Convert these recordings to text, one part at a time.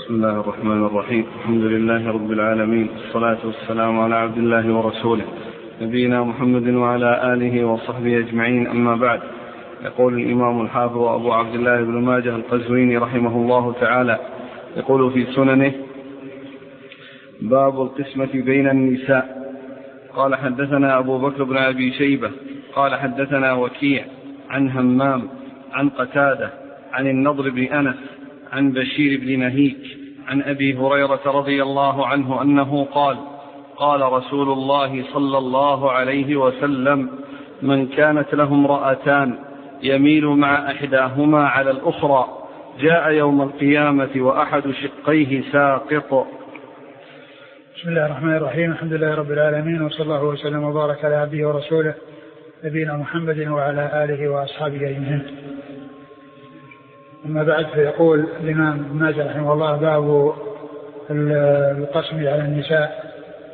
بسم الله الرحمن الرحيم. الحمد لله رب العالمين، والصلاة والسلام على عبد الله ورسوله نبينا محمد وعلى آله وصحبه أجمعين، أما بعد. يقول الإمام الحافظ أبو عبد الله بن ماجه القزويني رحمه الله تعالى، يقول في سننه: باب القسمة بين النساء. قال حدثنا أبو بكر بن أبي شيبة قال حدثنا وكيع عن همام عن قتادة عن النضر بن أنس عن بشير بن نهيك عن أبي هريرة رضي الله عنه أنه قال: قال رسول الله صلى الله عليه وسلم: من كانت له امرأتان يميل مع إحداهما على الأخرى جاء يوم القيامة وأحد شقيه ساقط. بسم الله الرحمن الرحيم. الحمد لله رب العالمين، وصلى الله وسلم وبارك على عبده ورسوله نبينا محمد وعلى آله وأصحابه أجمعين. أما بعد، فيقول الإمام ابن ماجه رحمه الله: باب القسم على النساء.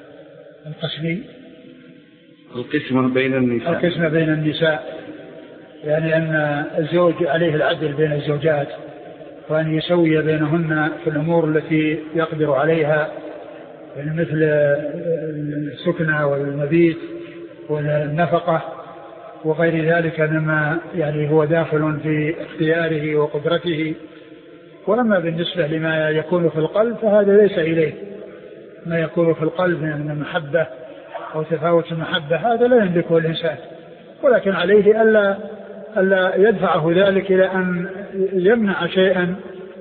القسمة بين النساء يعني أن الزوج عليه العدل بين الزوجات، وأن يسوي بينهن في الأمور التي يقدر عليها، يعني مثل السكنة والمبيت والنفقة وغير ذلك مما يعني هو داخل في اختياره وقدرته. وأما بالنسبة لما يكون في القلب فهذا ليس إليه. ما يكون في القلب من المحبة أو تفاوت المحبة هذا لا يملكه الإنسان، ولكن عليه ألا يدفعه ذلك إلى أن يمنع شيئا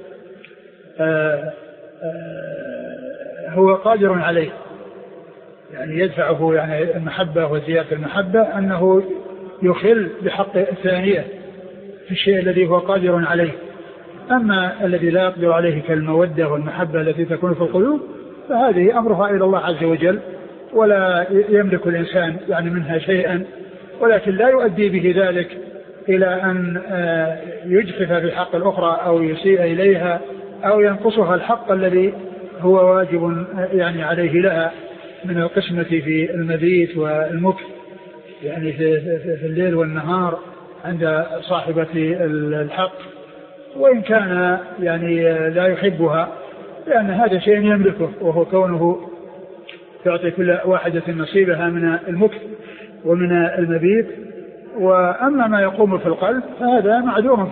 هو قادر عليه، يعني يدفعه يعني المحبة وزيادة المحبة أنه يخل بحق الثانية في الشيء الذي هو قادر عليه. أما الذي لا يقدر عليه كالمودة والمحبة التي تكون في القلوب فهذه أمرها إلى الله عز وجل، ولا يملك الإنسان يعني منها شيئا، ولكن لا يؤدي به ذلك إلى أن يجفف بحق الأخرى أو يسيء إليها أو ينقصها الحق الذي هو واجب يعني عليه لها من القسمة في المبيت والمكث، يعني في الليل والنهار عند صاحبة الحق، وإن كان يعني لا يحبها، لأن هذا شيء يملكه، وهو كونه يعطي كل واحدة نصيبها من المكث ومن المبيت. وأما ما يقوم في القلب فهذا معذور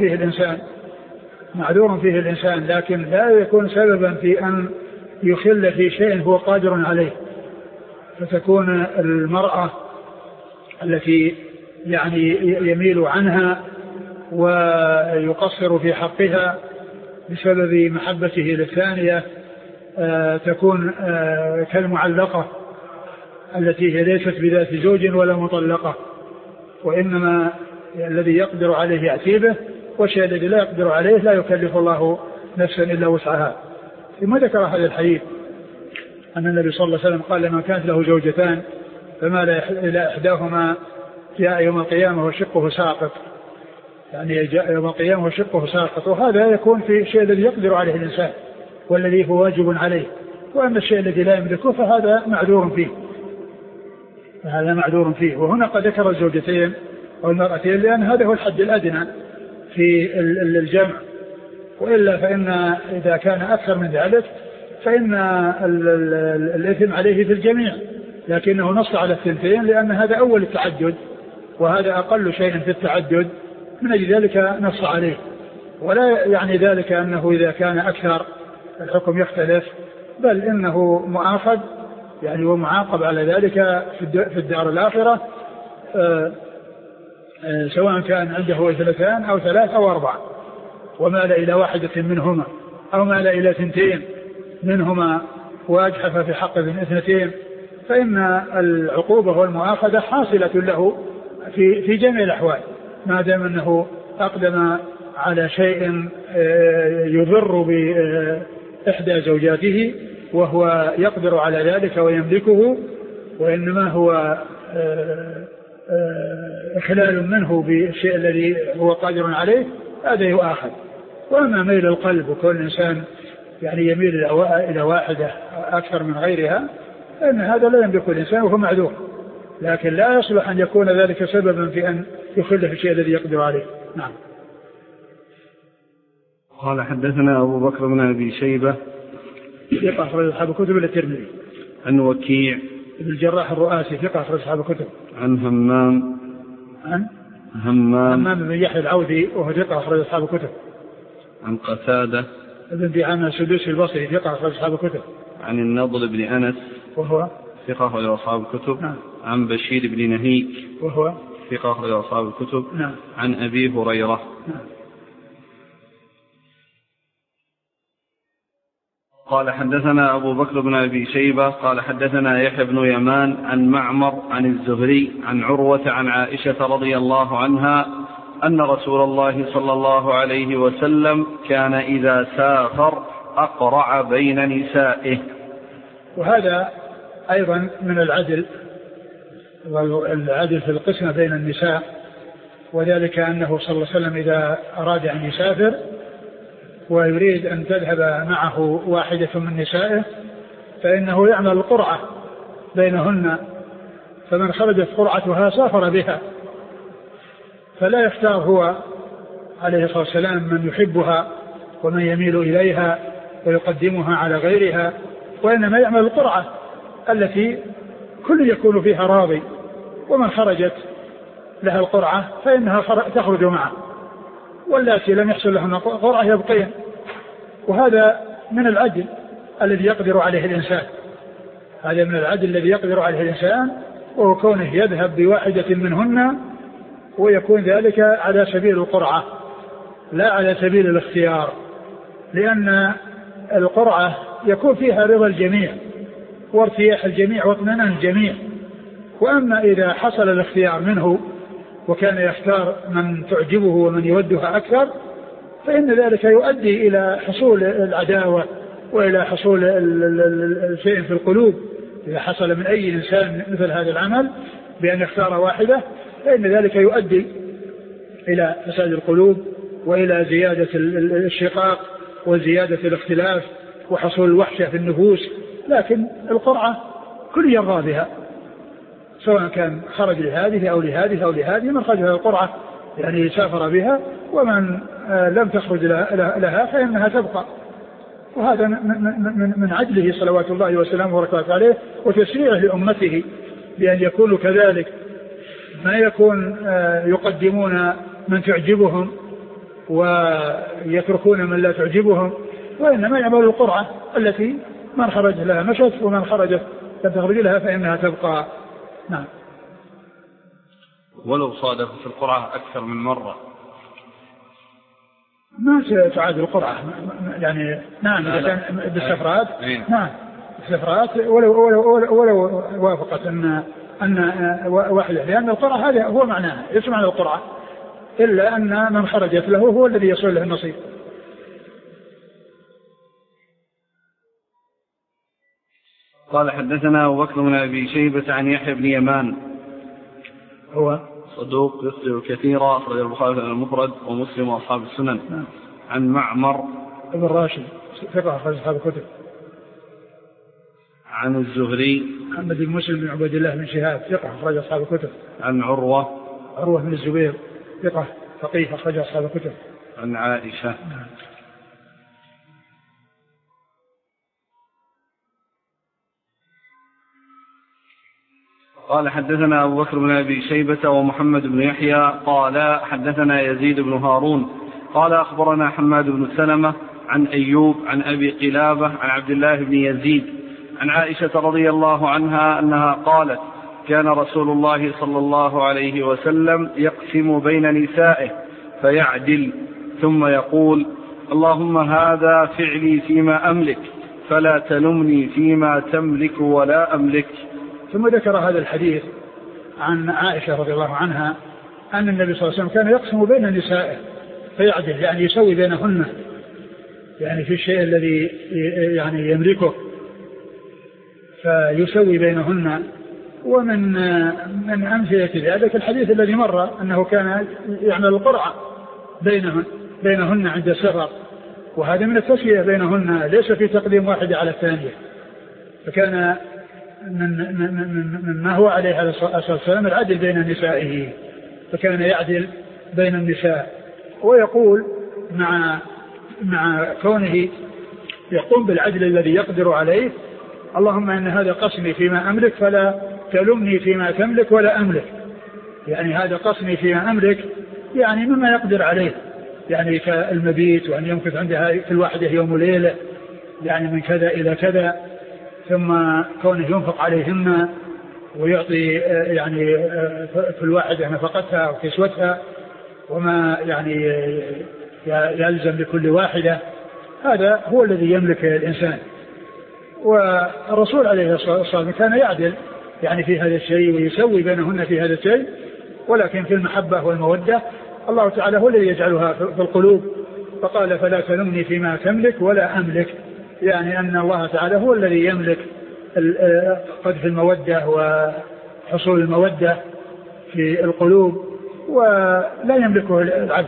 فيه الإنسان، لكن لا يكون سببا في أن يخل في شيء هو قادر عليه، فتكون المرأة التي يعني يميل عنها ويقصر في حقها بسبب محبته للثانية تكون كالمعلقة التي هي ليست بذات زوج ولا مطلقة، وإنما الذي يقدر عليه يأتي به، والشيء الذي لا يقدر عليه لا يكلف الله نفسا إلا وسعها. ثم ذكر هذا الحديث أن النبي صلى الله عليه وسلم قال: لمن كانت له زوجتان فمال إلى إحداهما جاء يوم القيامة وشقه ساقط، يعني جاء يوم القيامة وشقه ساقط. وهذا يكون في الشيء الذي يقدر عليه الإنسان والذي هو واجب عليه، وأما الشيء الذي لا يملكه فهذا معذور فيه. وهنا قد ذكر الزوجتين أو المرأتين لأن هذا هو الحد الأدنى في الجمع، وإلا فإن إذا كان أكثر من ذلك فإن الإثم عليه في الجميع، لكنه نص على الثنتين لأن هذا أول التعدد وهذا أقل شيء في التعدد، من أجل ذلك نص عليه. ولا يعني ذلك أنه إذا كان أكثر الحكم يختلف، بل إنه مؤاخذ يعني ومعاقب على ذلك في الدار الآخرة، سواء كان عنده 2 أو 3 أو 4 ومال إلى واحدة منهما أو مال إلى 2 منهما واجحف في حق 2، فإن العقوبة والمؤاخذة حاصلة له في جميع الأحوال، ما دام أنه أقدم على شيء يضر بإحدى زوجاته وهو يقدر على ذلك ويملكه، وإنما هو إخلال منه بالشيء الذي هو قادر عليه، هذا يؤاخذ. وأما ميل القلب وكل إنسان يعني يميل إلى واحدة أكثر من غيرها فإن هذا لا يملك الإنسان وهو معذور، لكن لا يصلح أن يكون ذلك سببا في أن يخل في الشيء الذي يقدر عليه. نعم. قال حدثنا أبو بكر بن أبي شيبة ثقة أخرج أصحاب الكتب إلا الترمذي. عن وكيع ابن الجراح الرؤاسي ثقة أخرج أصحاب الكتب. عن همام بن يحيى العودي وهو ثقة أخرج أصحاب الكتب. عن قتادة ابن دعامة السدوسي البصري ثقة أخرج أصحاب الكتب. عن النضر بن أنس وهو ثقة أخرج أصحاب الكتب. نعم. عن بشير بن نهيك وهو ثقة أخرج أصحاب الكتب. نعم. عن أبي هريرة. نعم. قال حدثنا أبو بكر بن أبي شيبة قال حدثنا يحيى بن يمان عن معمر عن الزهري عن عروة عن عائشة رضي الله عنها أن رسول الله صلى الله عليه وسلم كان إذا سافر أقرع بين نسائه. وهذا أيضا من العدل في القسمة بين النساء، وذلك أنه صلى الله عليه وسلم إذا أراد أن يسافر ويريد أن تذهب معه واحدة من نسائه فإنه يعمل القرعة بينهن، فمن خرجت قرعتها سافر بها، فلا يختار هو عليه الصلاة والسلام من يحبها ومن يميل إليها ويقدمها على غيرها، وإنما يعمل القرعة التي كل يكون فيها راضي، ومن خرجت لها القرعة فإنها تخرج معه، والتي لم يحصل لهن قرعة يبقين. وهذا من العدل الذي يقدر عليه الإنسان، هذا من العدل الذي يقدر عليه الإنسان، وهو كونه يذهب بواحدة منهن ويكون ذلك على سبيل القرعة لا على سبيل الاختيار، لأن القرعة يكون فيها رضا الجميع وارتياح الجميع واطمئنان الجميع. وأما إذا حصل الاختيار منه وكان يختار من تعجبه ومن يودها أكثر، فإن ذلك يؤدي إلى حصول العداوة وإلى حصول الشيء في القلوب. إذا حصل من أي إنسان مثل هذا العمل بأن يختار واحدة، فإن ذلك يؤدي إلى فساد القلوب وإلى زيادة الشقاق وزيادة الاختلاف وحصول الوحشة في النفوس. لكن القرعة كل يرضى بها، سواء كان خرج لهذه أو لهذه أو لهذه، من خرج لها القرعة يعني سافر بها، ومن لم تخرج لها فإنها تبقى. وهذا من عدله صلوات الله وسلامه وبركاته عليه وتشريعه لأمته بأن يكونوا كذلك، ما يكون يقدمون من تعجبهم ويتركون من لا تعجبهم، وإنما يعملوا القرعة التي من خرج لها مشت ومن خرجت لم تخرج لها فإنها تبقى. نعم. ولو صادف في القرعة أكثر من مرة ما تعاد القرعة يعني. نعم إذا كان بالسفرات. نعم بالسفرات ولو وافقت أن واحدة، لأن القرعة هذا هو معناها، ليس معنى القرعة إلا أن من خرجت له هو الذي يصل له النصيب. قال حدثنا أبو بكر بن أبي شيبة عن يحيى بن يمان هو صدوق يخطئ كثيرا، أخرج البخاري في المفرد ومسلم وأصحاب السنن. عن معمر ابن راشد ثقة أخرج أصحاب الكتب. عن الزهري محمد بن مسلم بن عبد الله بن شهاب ثقة أخرج أصحاب الكتب. عن عروة بن الزبير ثقة فقيه أخرج أصحاب الكتب. عن عائشة. قال حدثنا أبو بكر بن أبي شيبة ومحمد بن يحيى قال حدثنا يزيد بن هارون قال أخبرنا حماد بن سلمة عن أيوب عن أبي قلابة عن عبد الله بن يزيد عن عائشة رضي الله عنها أنها قالت كان رسول الله صلى الله عليه وسلم يقسم بين نسائه فيعدل ثم يقول اللهم هذا فعلي فيما أملك فلا تلمني فيما تملك ولا أملك. ثم ذكر هذا الحديث عن عائشة رضي الله عنها أن النبي صلى الله عليه وسلم كان يقسم بين نسائه فيعدل، يعني يسوي بينهن، يعني في الشيء الذي يعني يملكه فيسوي بينهن. ومن أمثلة ذلك الحديث الذي مر أنه كان يعمل القرعة بينهن عند السفر، وهذا من التسوية بينهن، ليس في تقديم واحدة على الثانية. فكان من ما هو عليه عليه الصلاة والسلام العدل بين نسائه، فكان يعدل بين النساء ويقول مع كونه يقوم بالعدل الذي يقدر عليه. اللهم إن هذا قسمي فيما أملك فلا تلمني فيما تملك ولا أملك، يعني هذا قسمي فيما أملك يعني مما يقدر عليه، يعني كالمبيت وأن يمكث عندها في الواحدة يوم وليلة يعني من كذا إلى كذا، ثم كونه ينفق عليهن ويعطي يعني في الواحدة نفقتها وكسوتها وما يعني يلزم لكل واحدة، هذا هو الذي يملك الإنسان. والرسول عليه الصلاة والسلام كان يعدل يعني في هذا الشيء ويسوي بينهن في هذا الشيء، ولكن في المحبة والمودة الله تعالى هو الذي يجعلها في القلوب، فقال فلا تلمني فيما تملك ولا أملك، يعني أن الله تعالى هو الذي يملك قذف المودة وحصول المودة في القلوب ولا يملكه العبد.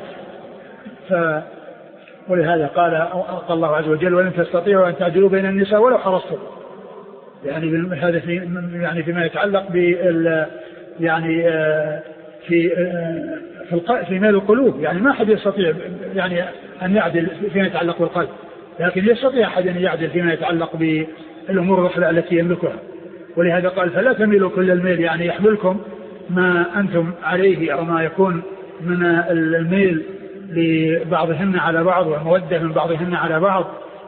ولهذا قال الله عز وجل ولن تستطيعوا أن تعدلوا بين النساء ولو حرصتم، يعني هذا يعني فيما يتعلق بال يعني في مال القلوب، يعني ما أحد يستطيع يعني أن يعدل فيما يتعلق بالقلب، لكن يستطيع أحد أن يعدل فيما يتعلق بالأمور الأخرى التي يملكها. ولهذا قال فلا تميلوا كل الميل، يعني يحملكم ما أنتم عليه أو ما يكون من الميل لبعضهن على بعض والمودة من بعضهن على بعض،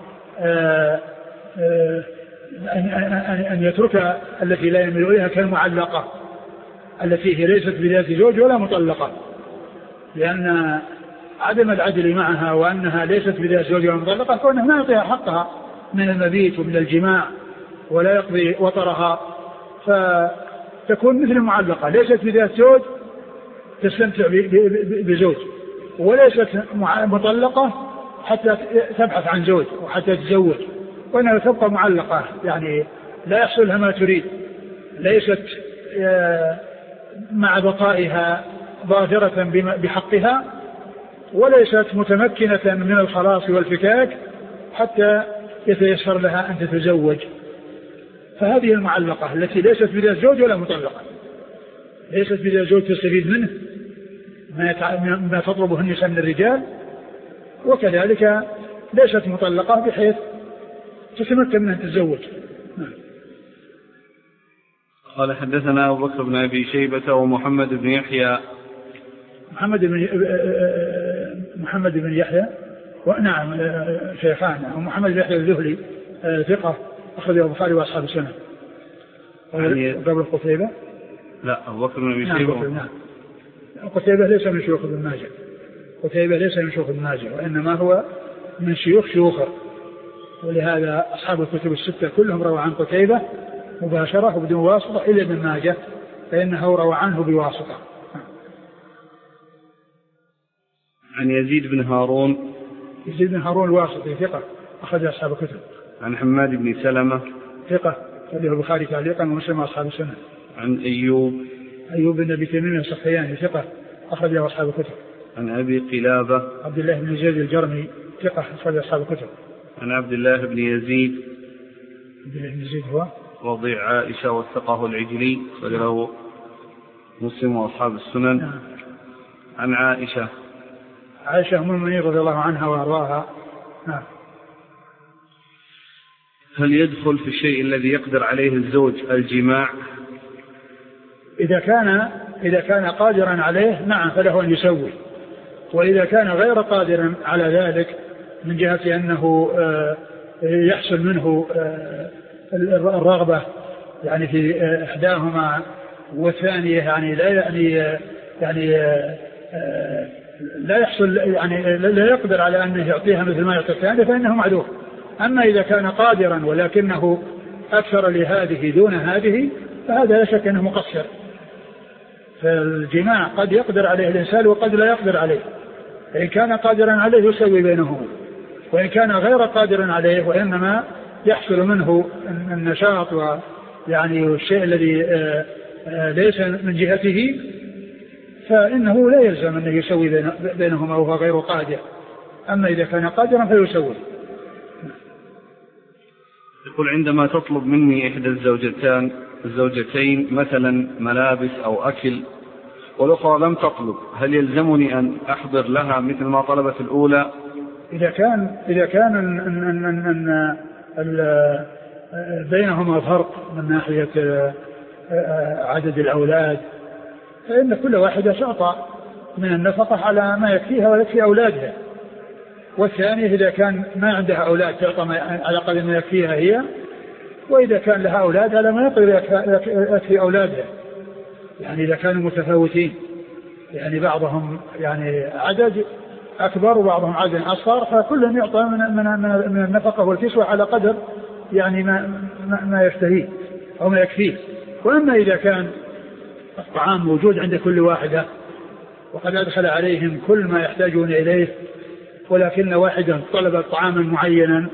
أن يترك التي لا يميل إليها كالمعلقة التي هي ليست بذات زوج ولا مطلقة، لأن عدم العدل معها وأنها ليست بذات زوج ولا مطلقة كونه ما يعطيها حقها من المبيت ومن الجماع ولا يقضي وطرها، فتكون مثل المعلقة ليست بذات زوج تستمتع بزوج، وليست مطلقة حتى تبحث عن زوج وحتى تتزوج، وإنها تبقى معلقة يعني لا يحصل لها ما تريد، ليست مع بقائها ظاهرة بحقها، وليست متمكنة من الخلاص والفكاك حتى يتيسر لها أن تتزوج. فهذه المعلقة التي ليست بذات زوج ولا مطلقة، ليست بذات زوج تستفيد منه ما تطلبه النساء من الرجال، وكذلك ليست مطلقة بحيث تتمكن من أن تتزوج. قال حدثنا أبو بكر بن أبي شيبة ومحمد بن يحيى. محمد بن يحيى ونعم شيخان، ومحمد بن يحيى الذهلي ثقة أخرجه البخاري وأصحاب السنة. قبل قتيبة لا أبو بكر بن أبي شيبة. نعم قتيبة ليس من شيوخ ابن ماجه، قتيبة ليس من شيوخ ابن ماجه وإنما هو من شيوخه، ولهذا أصحاب الكتب الستة كلهم روى عن قتيبة مباشرة وبدون واسطة إلا ابن ماجه فإنه روى عنه بواسطة. عن يزيد بن هارون. يزيد بن هارون الواسطي ثقة أخرج أصحاب الكتب. عن حماد بن سلمة ثقة أخرجه البخاري تعليقا ومسلم أصحاب السنة. عن أيوب بن أبي تميم السختياني ثقة أخرجه أصحاب الكتب. عن أبي قلابة عبد الله بن زيد الجرمي ثقة أخرج أصحاب الكتب. عن عبد الله بن يزيد. عبد الله بن يزيد هو وضيع عائشة وثقه العجلي وله مسلم وأصحاب السنن. نعم. عن عائشة أم المؤمنين رضي الله عنها وأرضاها. نعم. هل يدخل في الشيء الذي يقدر عليه الزوج الجماع؟ إذا كان قادرا عليه نعم فله أن يسوي، وإذا كان غير قادر على ذلك من جهة أنه يحصل منه الرغبة يعني في إحداهما والثانية يعني لا يحصل يعني لا يقدر على أنه يعطيها مثل ما يعطي الثانية فإنه معذور. أما إذا كان قادرا ولكنه أكثر لهذه دون هذه فهذا لا شك أنه مقصر. فالجماع قد يقدر عليه الإنسان وقد لا يقدر عليه، فإن كان قادرا عليه يسوي بينهما، وإن كان غير قادر عليه وإنما يحصل منه النشاط ويعني الشيء الذي ليس من جهته فإنه لا يلزم أن يسوي بينهما وهو غير قادر. أما إذا كان قادرا فيسوي. يقول عندما تطلب مني إحدى الزوجتين مثلا ملابس أو أكل والأخرى لم تطلب، هل يلزمني أن أحضر لها مثل ما طلبت الأولى؟ إذا كان أن بينهما فرق من ناحية عدد الأولاد، فإن كل واحدة تعطى من النفقة على ما يكفيها ويكفي أولادها. والثانية إذا كان ما عندها أولاد تعطى على قدر ما يكفيها هي، وإذا كان لها أولاد على ما يقدر يكفي أولادها. يعني إذا كانوا متفاوتين، يعني بعضهم يعني عدد أكبر وبعضهم عدد أصغر، فكل يعطى من النفقة والكسوة على قدر يعني ما يشتهيه أو ما يكفيه. وأما إذا كان الطعام موجود عند كل واحدة وقد أدخل عليهم كل ما يحتاجون إليه، ولكن واحدا طلب طعاما معينا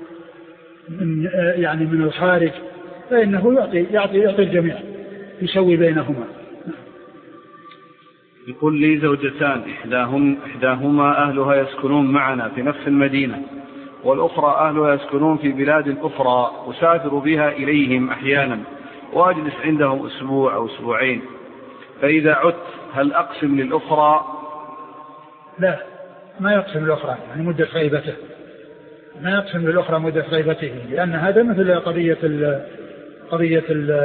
يعني من الخارج، فإنه يعطي الجميع، يسوي بينهما. يقول لي زوجتان، إحداهما أهلها يسكنون معنا في نفس المدينة، والأخرى أهلها يسكنون في بلاد أخرى، أسافر بها إليهم أحيانا وأجلس عندهم أسبوع أو أسبوعين، فإذا عدت هل أقسم للأخرى؟ لا، ما يقسم الأخرى يعني مدة غيبته، ما يقسم للأخرى مدة غيبته، لأن هذا مثل قضية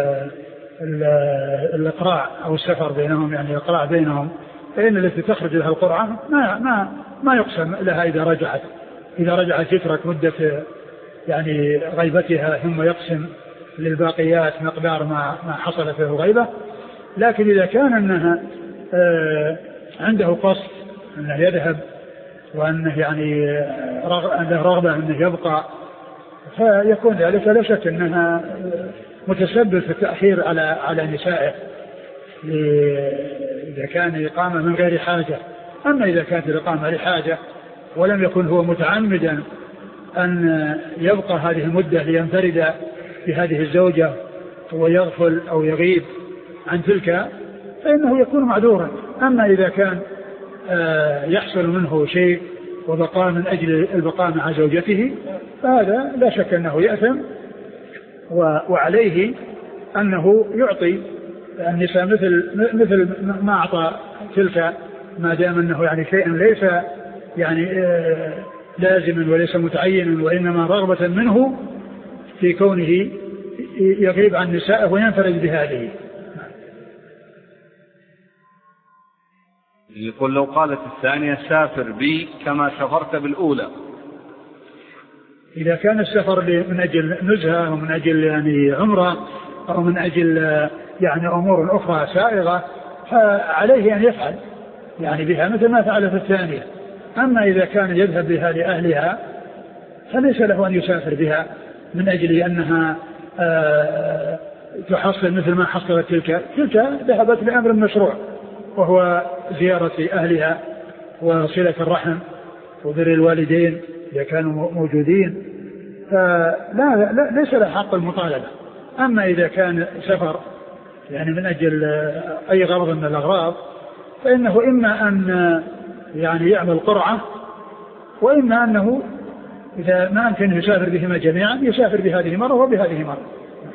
الإقراع أو السفر بينهم، يعني الإقراع بينهم، فإن التي تخرج لها القرعة ما يقسم لها إذا رجعت يترك مدة يعني غيبتها، ثم يقسم للباقيات مقدار ما حصل فيه غيبة. لكن إذا كان أنها عنده قصد أنه يذهب وأنه يعني عنده رغبة أنه يبقى، فيكون ذلك لا شك أنها متسبب في التأخير على نسائه إذا كان إقامة من غير حاجة. أما إذا كانت الإقامة لحاجة ولم يكن هو متعمدا أن يبقى هذه المدة لينفرد بهذه الزوجة ويغفل أو يغيب عن تلك، فإنه يكون معذورا. أما إذا كان يحصل منه شيء وبقى من أجل البقاء مع زوجته، فهذا لا شك أنه يأثم، وعليه أنه يعطي النساء مثل ما أعطى تلك، ما دام أنه يعني شيء ليس يعني لازما وليس متعينا، وإنما رغبة منه في كونه يغيب عن نسائه وينفرد بهذه. يقول لو قالت الثانية سافر بي كما سافرت بالأولى، إذا كان السفر من أجل نزهة أو من أجل يعني عمرة أو من أجل يعني أمور أخرى سائغة، فعليه أن يفعل يعني بها مثل ما فعل في الثانية. أما إذا كان يذهب بها لأهلها فليس له أن يسافر بها من أجل أنها تحصل مثل ما حصلت تلك ذهبت لأمر مشروع، وهو زيارة أهلها وصلة الرحم وبر الوالدين إذا كانوا موجودين، ليس له حق المطالبة. أما إذا كان سفر يعني من أجل أي غرض من الأغراض، فإنه إما أن يعني يعمل قرعة، وإما أنه إذا ما أمكن يسافر بهما جميعا يسافر بهذه مرة وبهذه مرة.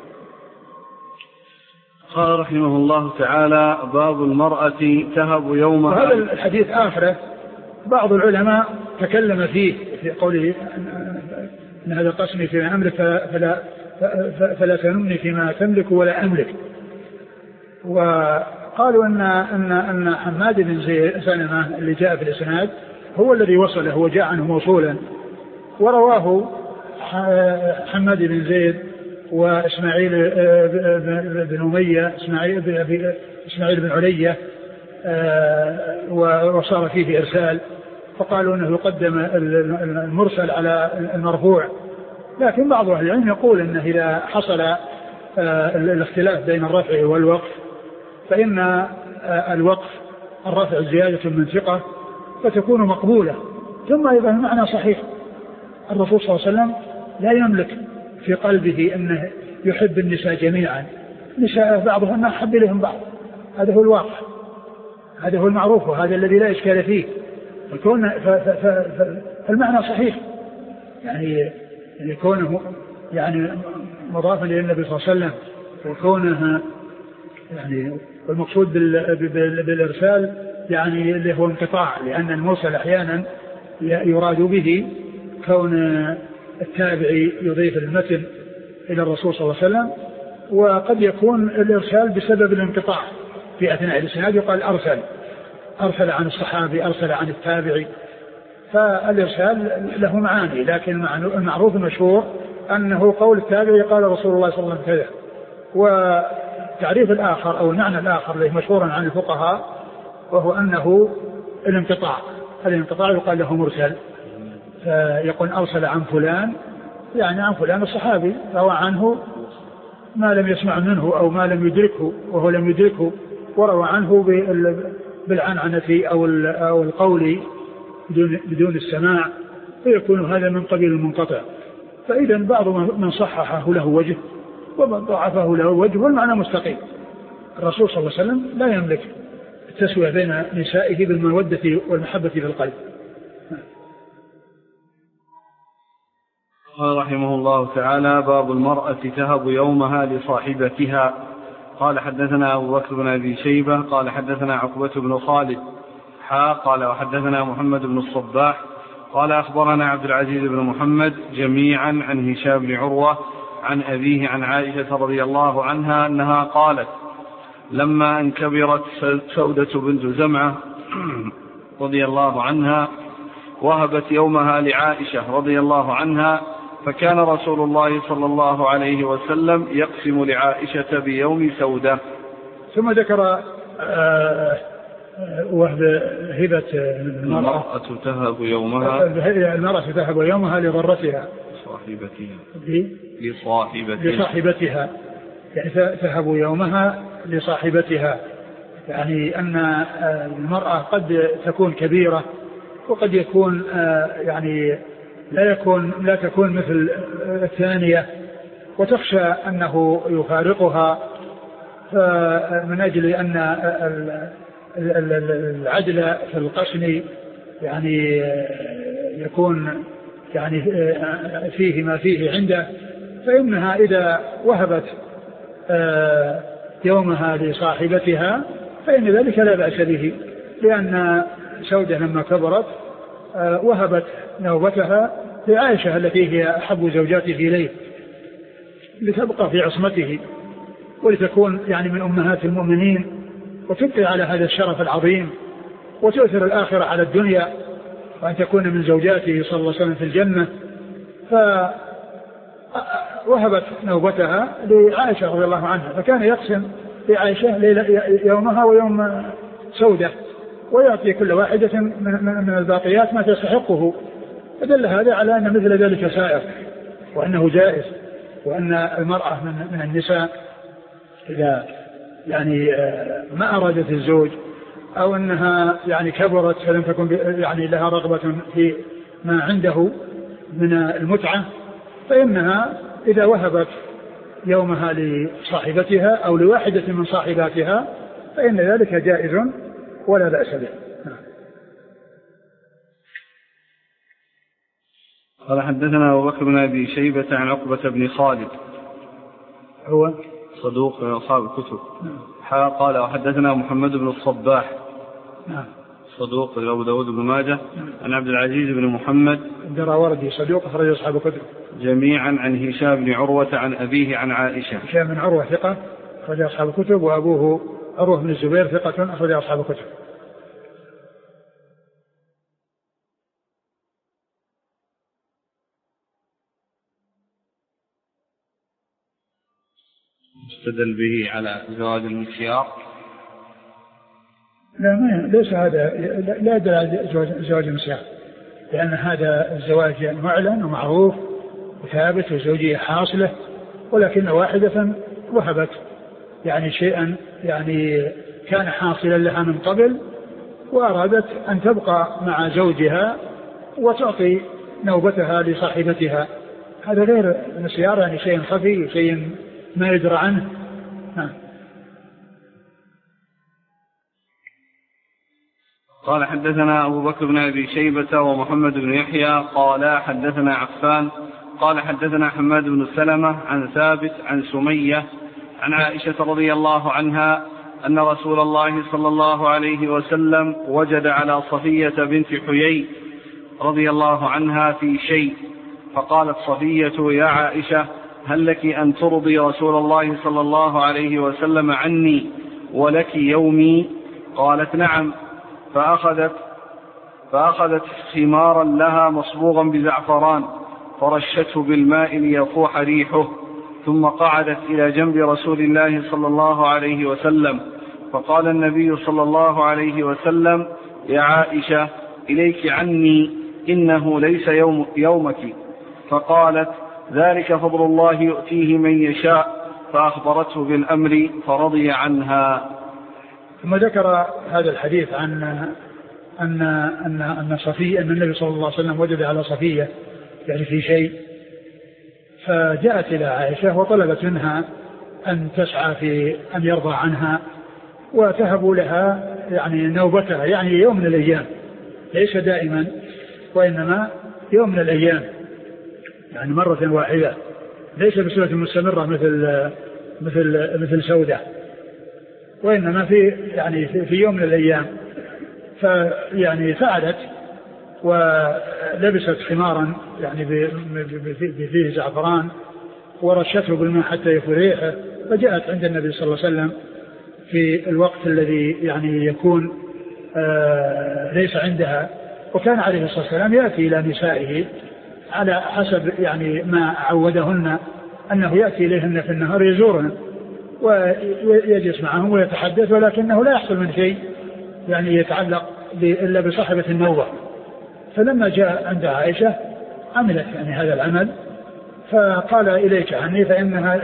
قال رحمه الله تعالى: باب المرأة تهب يومها. وهذا الحديث آخره بعض العلماء تكلم فيه في قوله إن هذا قسمي فيما أملك فلا تنمني فيما تملك ولا أملك. وقالوا أن حماد بن سلمة اللي جاء في الإسناد هو الذي وصله وجاء عنه موصولا، ورواه حماد بن زيد وإسماعيل بن أمية إسماعيل بن علية، وصار فيه إرسال، فقالوا أنه يقدم المرسل على المرفوع. لكن بعض أهل العلم يقول أنه إذا حصل الاختلاف بين الرفع والوقف، فإن الوقف الرفع زيادة من ثقة فتكون مقبولة. ثم أيضا المعنى صحيح، الرسول صلى الله عليه وسلم لا يملك في قلبه أنه يحب النساء جميعا، نساء بعضهن أحب إليهم بعض، هذا هو الواقع، هذا هو المعروف، وهذا الذي لا إشكال فيه. فالمعنى صحيح، يعني كونه يعني مضافا إلى النبي صلى الله عليه وسلم، وكونه يعني المقصود بالإرسال يعني اللي هو انقطاع، لأن المرسل أحيانا يراد به كون التابعي يضيف المتن إلى الرسول صلى الله عليه وسلم، وقد يكون الإرسال بسبب الانقطاع في أثناء الإسناد، يقال أرسل عن الصحابي، أرسل عن التابعي، فالإرسال له معاني، لكن المعروف المشهور أنه قول التابعي قال رسول الله صلى الله عليه وسلم كذا. وتعريف الآخر أو المعنى الآخر الذي مشهورا عن الفقهاء وهو أنه الانقطاع يقال له مرسل، يقول أرسل عن فلان، يعني عن فلان الصحابي روى عنه ما لم يسمع منه أو ما لم يدركه وهو لم يدركه، وروى عنه بالعنعنة أو القول بدون السماع، فيكون هذا من قبيل المنقطع. فإذا بعض من صححه له وجه ومن ضعفه له وجه، والمعنى مستقيم. الرسول صلى الله عليه وسلم لا يملك التسوية بين نسائه بالمودة والمحبة في القلب. قال رحمه الله تعالى: باب المرأة تهب يومها لصاحبتها. قال حدثنا أبو بكر بن أبي شيبة قال حدثنا عقبة بن خالد قال وحدثنا محمد بن الصباح قال أخبرنا عبد العزيز بن محمد جميعا عن هشام بن عروة عن أبيه عن عائشة رضي الله عنها أنها قالت: لما أن كبرت سودة بنت زمعة رضي الله عنها وهبت يومها لعائشة رضي الله عنها، فكان رسول الله صلى الله عليه وسلم يقسم لعائشة بيوم سودة. ثم ذكر وهب هبة المرأة تهب يومها، المرأة تهب يومها لضرتها لصاحبتها، يعني تهب يومها لصاحبتها، يعني أن المرأة قد تكون كبيرة وقد يكون يعني لا تكون مثل الثانية، وتخشى أنه يفارقها، فمن أجل أن العدل في القسم يعني يكون يعني فيه ما فيه عنده، فإنها إذا وهبت يومها لصاحبتها فإن ذلك لا بأس به، لأن سودة لما كبرت وهبت نوبتها لعائشة التي هي أحب زوجاته إليه لتبقى في عصمته ولتكون يعني من أمهات المؤمنين، وتبقي على هذا الشرف العظيم وتؤثر الآخرة على الدنيا، وأن تكون من زوجاته صلى الله عليه وسلم في الجنة. فوهبت نوبتها لعائشة رضي الله عنها، فكان يقسم لعائشة يومها ويوم سودة، ويعطي كل واحدة من الباقيات ما تستحقه، فدل هذا على أن مثل ذلك سائر وأنه جائز، وأن المرأة من النساء إذا يعني ما أرادت الزوج أو أنها يعني كبرت فلم تكن يعني لها رغبة في ما عنده من المتعة، فإنها إذا وهبت يومها لصاحبتها أو لواحدة من صاحباتها فإن ذلك جائز ولا بأس به. قال حدثنا أبو بكر بن أبي شيبة عن عقبة بن خالد هو صدوق من أصحاب الكتب. قال وحدثنا محمد بن الصباح صدوق أبو داود بن ماجه عن عبد العزيز بن محمد الدراوردي صدوق أخرج أصحاب الكتب جميعا عن هشام بن عروة عن أبيه عن عائشة. هشام بن عروة ثقة أخرج أصحاب الكتب، وأبوه عروة بن الزبير ثقة أخرج أصحاب الكتب. استدل به على زواج المسيار؟ لا، ليس هذا، لا يدل على زواج المسيار، لأن هذا الزواج معلن ومعروف وثابت وزوجية حاصلة، ولكن واحدة وهبت يعني شيئا يعني كان حاصلا لها من قبل وأرادت أن تبقى مع زوجها وتعطي نوبتها لصاحبتها، هذا غير المسيار، يعني شيء خفي وشيء ما يدرى عنه. قال حدثنا أبو بكر بن أبي شيبة ومحمد بن يحيى قال حدثنا عفان قال حدثنا حماد بن سلمة عن ثابت عن سمية عن عائشة رضي الله عنها أن رسول الله صلى الله عليه وسلم وجد على صفية بنت حيي رضي الله عنها في شيء، فقالت صفية: يا عائشة، هل لك أن ترضي رسول الله صلى الله عليه وسلم عني ولك يومي؟ قالت: نعم. فأخذت خمارا لها مصبوغا بزعفران فرشته بالماء ليفوح ريحه، ثم قعدت إلى جنب رسول الله صلى الله عليه وسلم، فقال النبي صلى الله عليه وسلم: يا عائشة، إليك عني، إنه ليس يومك. فقالت: ذلك فضل الله يؤتيه من يشاء، فأخبرته بالأمر فرضي عنها. ثم ذكر هذا الحديث عن أن صفية، أن النبي صلى الله عليه وسلم وجد على صفية يعني في شيء، فجاءت إلى عائشة وطلبت منها أن تسعى في أن يرضى عنها وتهب لها يعني نوبتها، يعني يوم من الأيام، ليس دائما وإنما يوم من الأيام، يعني مرة واحدة، ليس بصفة مستمرة مثل سودة، وإنما في يوم من الأيام. فيعني فعلت ولبست خمارا يعني فيه زعفران ورشته بالماء حتى يفريحه، فجاءت عند النبي صلى الله عليه وسلم في الوقت الذي يعني يكون ليس عندها، وكان عليه الصلاة والسلام يأتي إلى نسائه على حسب يعني ما عودهن أنه يأتي إليهن في النهار يزورهن ويجلس معهم ويتحدث، ولكنه لا يحصل من شيء يعني يتعلق إلا بصاحبة النوبة. فلما جاء عند عائشة عملت يعني هذا العمل، فقال: إليك عني، فإنها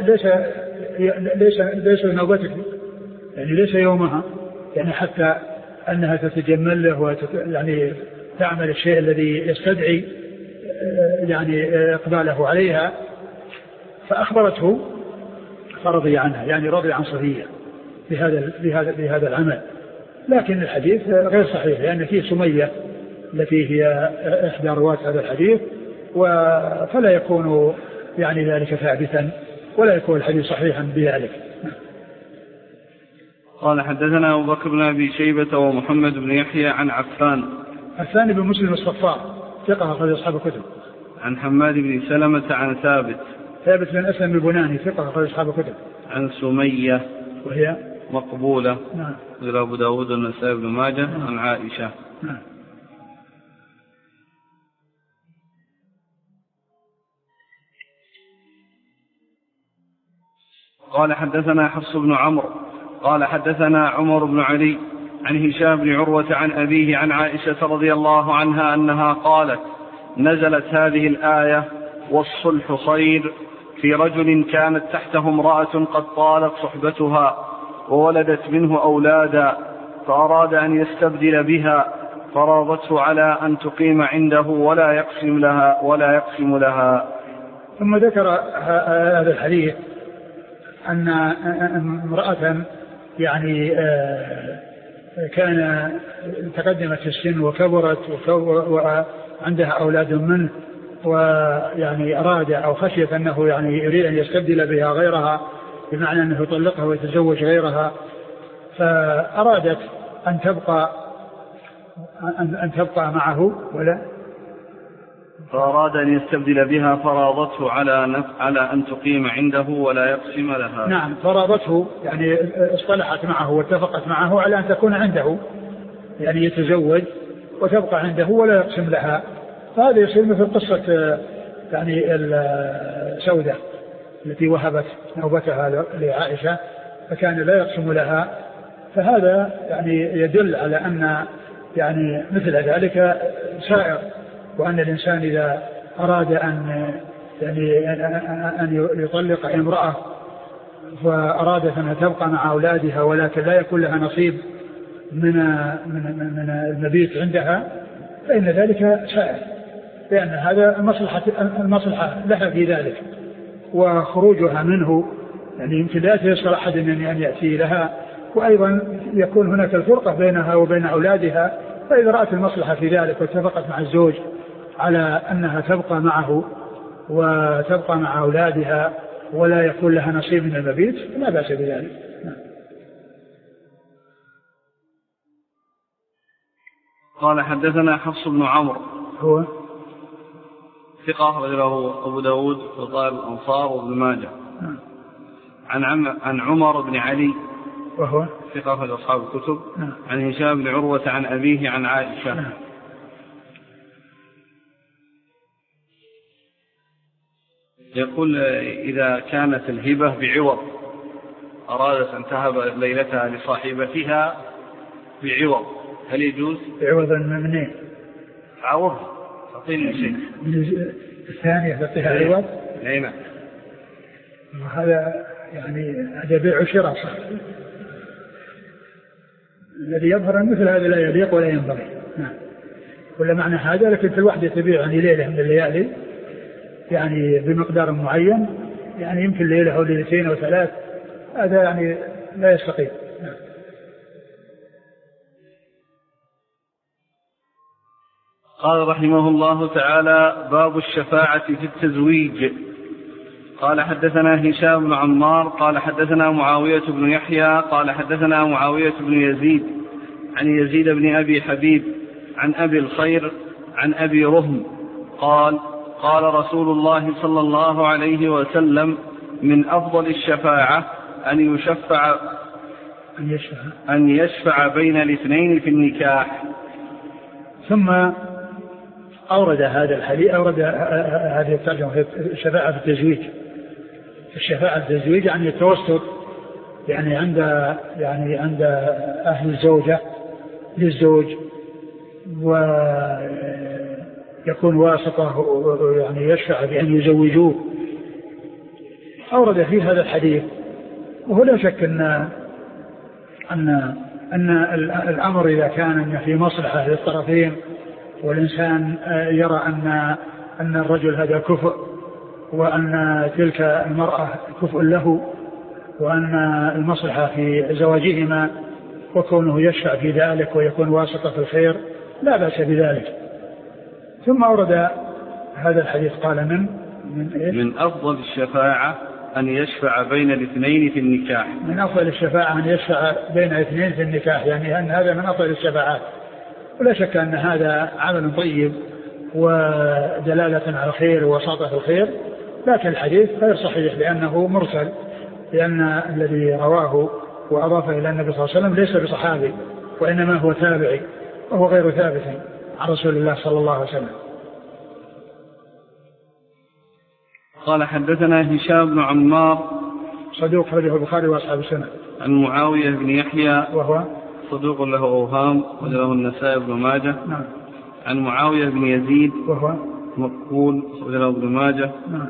ليس نوبتك، يعني ليس يومها، يعني حتى أنها تتجمل له يعني تعمل الشيء الذي يستدعي يعني إقباله عليها. فأخبرته فرضي عنها، يعني رضي عن صفية بهذا العمل. لكن الحديث غير صحيح، لأن فيه سمية التي هي إحدى رواة هذا الحديث، فلا يكون يعني ذلك ثابتا ولا يكون الحديث صحيحا بذلك. قال: حدثنا أبو بكر بن أبي شيبة ومحمد بن يحيى عن عفان بن مسلم الصفار ثقة أخرج أصحاب الكتب. عن حماد بن سلمة عن ثابت بن أسلم البناني ثقة أخرج أصحاب الكتب. عن سمية وهي مقبولة، نعم، غير أبو داود والنسائي بن ماجه. نعم. عن عائشة. نعم. قال: حدثنا حفص بن عمرو قال: حدثنا عمر بن علي عن هشام بن عروة عن أبيه عن عائشة رضي الله عنها أنها قالت: نزلت هذه الآية: والصلح خير، في رجل كانت تحته امرأة قد طالت صحبتها وولدت منه أولادا، فأراد أن يستبدل بها، فراضته على أن تقيم عنده ولا يقسم لها. ثم ذكر هذا الحديث أن امرأة يعني كان تقدمت في السن وكبرت وعندها أولاد منه، ويعني أراد أو خشية أنه يعني يريد أن يستبدل بها غيرها، بمعنى أنه يطلقها ويتزوج غيرها، فأرادت أن تبقى معه فأراد أن يستبدل بها، فراضته على أن تقيم عنده ولا يقسم لها. نعم، فراضته يعني اصطلحت معه واتفقت معه على أن تكون عنده، يعني يتزوج وتبقى عنده ولا يقسم لها. فهذا يصير مثل قصة يعني السودة التي وهبت نوبتها لعائشة فكان لا يقسم لها. فهذا يعني يدل على أن يعني مثل ذلك سائر، وأن الإنسان إذا أراد أن يطلق امرأة فأرادت أن تبقى مع أولادها ولكن لا يكون لها نصيب من المبيت عندها، فإن ذلك سائر، لأن هذا المصلحة لها في ذلك، وخروجها منه يعني يمكن لا يتيسر أحد أن يأتي لها، وأيضا يكون هناك الفرقة بينها وبين أولادها. فإذا رأت المصلحة في ذلك واتفقت مع الزوج على أنها تبقى معه وتبقى مع أولادها ولا يكون لها نصيب من المبيت لا بأس بذلك. قال: حدثنا حفص بن عمرو هو ثقة رجله أبو داود وطائر الأنصار وابن ماجه. عن عمر بن علي وهو ثقة في أصحاب الكتب. عن هشام بن عروة عن أبيه عن عائشة. يقول إذا كانت الهبة بعوض أرادت أن تهب ليلتها لصاحبتها بعوض هل يجوز؟ بعوض من ايه؟ عوض تعطيني شيء الثانية تعطيها عوض؟ نعم. هذا يعني هذا بيع وشراء صح. الذي يظهر أن مثل هذا لا يليق ولا ينبغي. نعم. ولا معنى هذا لكن في الوحدة تبيع يعني ليلة من الليالي يعني بمقدار معين يعني يمكن ليلة أو ليلتين أو ثلاث هذا يعني لا يستقيم. نعم. قال رحمه الله تعالى باب الشفاعة في التزويج. قال حدثنا هشام بن عمار قال حدثنا معاوية بن يحيى قال حدثنا معاوية بن يزيد عن يزيد بن أبي حبيب عن أبي الخير عن أبي رهم قال قال رسول الله صلى الله عليه وسلم من أفضل الشفاعة أن يشفع بين الاثنين في النكاح. ثم أورد هذا الحديث أورد هذه الترجمة في الشفاعة في التزويج. الشفاعة في التزويج يعني التوسط يعني عند أهل الزوجة للزوج ويكون واسطة يعني يشفع بأن يزوجوه. أورد فيه هذا الحديث وهو لا شك أن الأمر إذا كان في مصلحة للطرفين والإنسان يرى أن الرجل هذا كفء وأن تلك المرأة كفء له وأن المصلحة في زواجهما وكونه يشفع في ذلك ويكون واسطة في الخير لا بأس بذلك. ثم أورد هذا الحديث قال من أفضل الشفاعة أن يشفع بين الاثنين في النكاح. من أفضل الشفاعة أن يشفع بين الاثنين في النكاح يعني أن هذا من أفضل الشفاعات ولا شك أن هذا عمل طيب ودلالة على الخير ووساطة الخير لكن الحديث غير صحيح لأنه مرسل لأن الذي رواه وأضافه إلى النبي صلى الله عليه وسلم ليس بصحابي وإنما هو تابعي وهو غير ثابت عن رسول الله صلى الله عليه وسلم. قال حدثنا هشام بن عمار صدوق أخرجه البخاري وأصحاب السنة. عن معاوية بن يحيى وهو صدوق له أوهام وله النسائي بن ماجه. نعم. عن معاوية بن يزيد وهو مقبول وله ابن ماجه. نعم.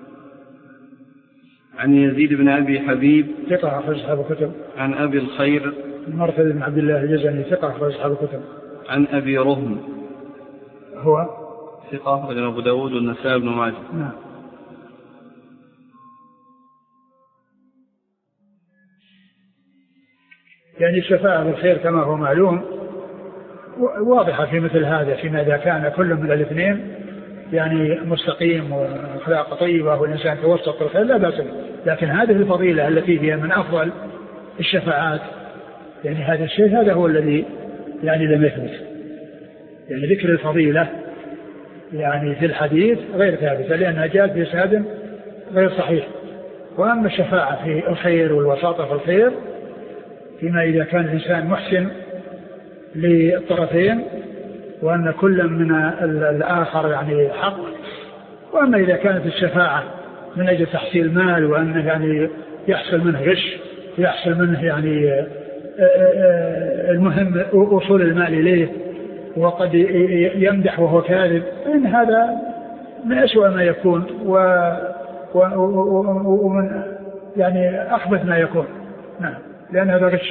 عن يزيد بن أبي حبيب ثقة أخرج أصحاب الكتب. عن أبي الخير مرثد بن عبد الله الجزني ثقة أخرج أصحاب الكتب. عن أبي رهم هو ثقة أخرج أبو داود والنسائي بن ماجه. نعم. يعني الشفاعة بالخير كما هو معلوم واضحة في مثل هذا فيما إذا كان كل من الاثنين يعني مستقيم وأخلاق طيبة والإنسان توسط في الخير لا بأس به. لكن هذه الفضيلة التي هي من أفضل الشفاعات يعني هذا الشيء هذا هو الذي يعني لم يثبت يعني ذكر الفضيلة يعني في الحديث غير ثابتة لأنها جاءت بإسناد غير صحيح. وأما الشفاعة في الخير والوساطة في الخير فيما إذا كان الإنسان محسن للطرفين وأن كل من الآخر يعني حق. وأما إذا كانت الشفاعة من أجل تحصيل مال وأنه يعني يحصل منه غش يحصل منه يعني المهم وصول المال إليه وقد يمدح وهو كاذب فإن هذا من أسوأ ما يكون ومن يعني أخبث ما يكون. نعم لأن هذا غش.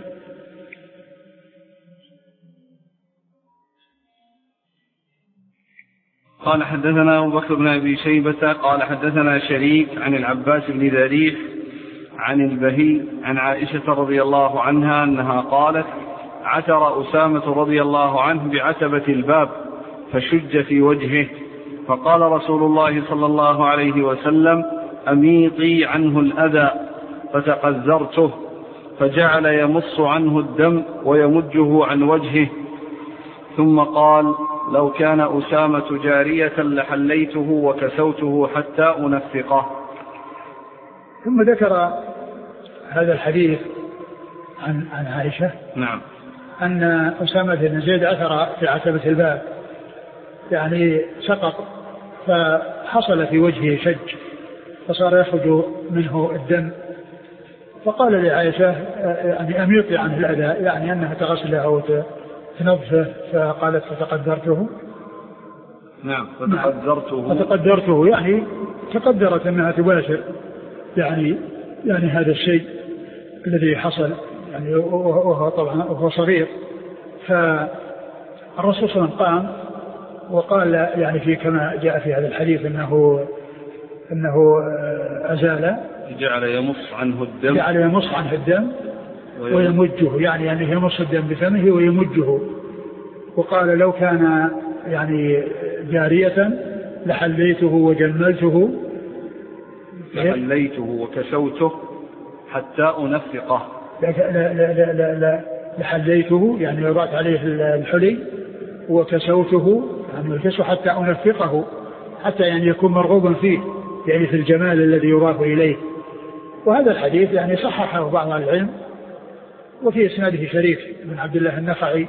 قال حدثنا أبو بكر بن أبي شيبة قال حدثنا شريك عن العباس بن ذريح عن البهي عن عائشة رضي الله عنها أنها قالت عثر أسامة رضي الله عنه بعتبة الباب فشج في وجهه فقال رسول الله صلى الله عليه وسلم أميطي عنه الأذى فتقذرته فجعل يمص عنه الدم ويمجه عن وجهه ثم قال لو كان أسامة جارية لحليته وكسوته حتى أنفقه. ثم ذكر هذا الحديث عن عائشة نعم أن أسامة بن زيد أثر في عتبة الباب، يعني سقط فحصل في وجهه شج فصار يخرج منه الدم، فقال لعائشة يعني أميطي عنه الأذى، يعني أنها تغسله أو تنظفه، فقالت فتقدرته. نعم فتقدرته يعني تقدرت أنها تباشر يعني هذا الشيء الذي حصل، يعني وهو طبعا وهو صغير. فالرسول صلى الله عليه وسلم قام وقال يعني في كما جاء في هذا الحديث أنه أزال، جعل يمص عنه الدم ويمجه، يعني يمص الدم بفمه ويمجه. وقال لو كان يعني جارية لحليته وجملته وكسوته حتى أنفقه. لا لحليته يعني وضعت عليه الحلي، وكسوته يعني الكسو حتى أنفقه، حتى يعني يكون مرغوبا فيه، يعني في الجمال الذي يضاف إليه. وهذا الحديث يعني صححه بعض العلم، وفي إسناده شريك بن عبد الله النخعي،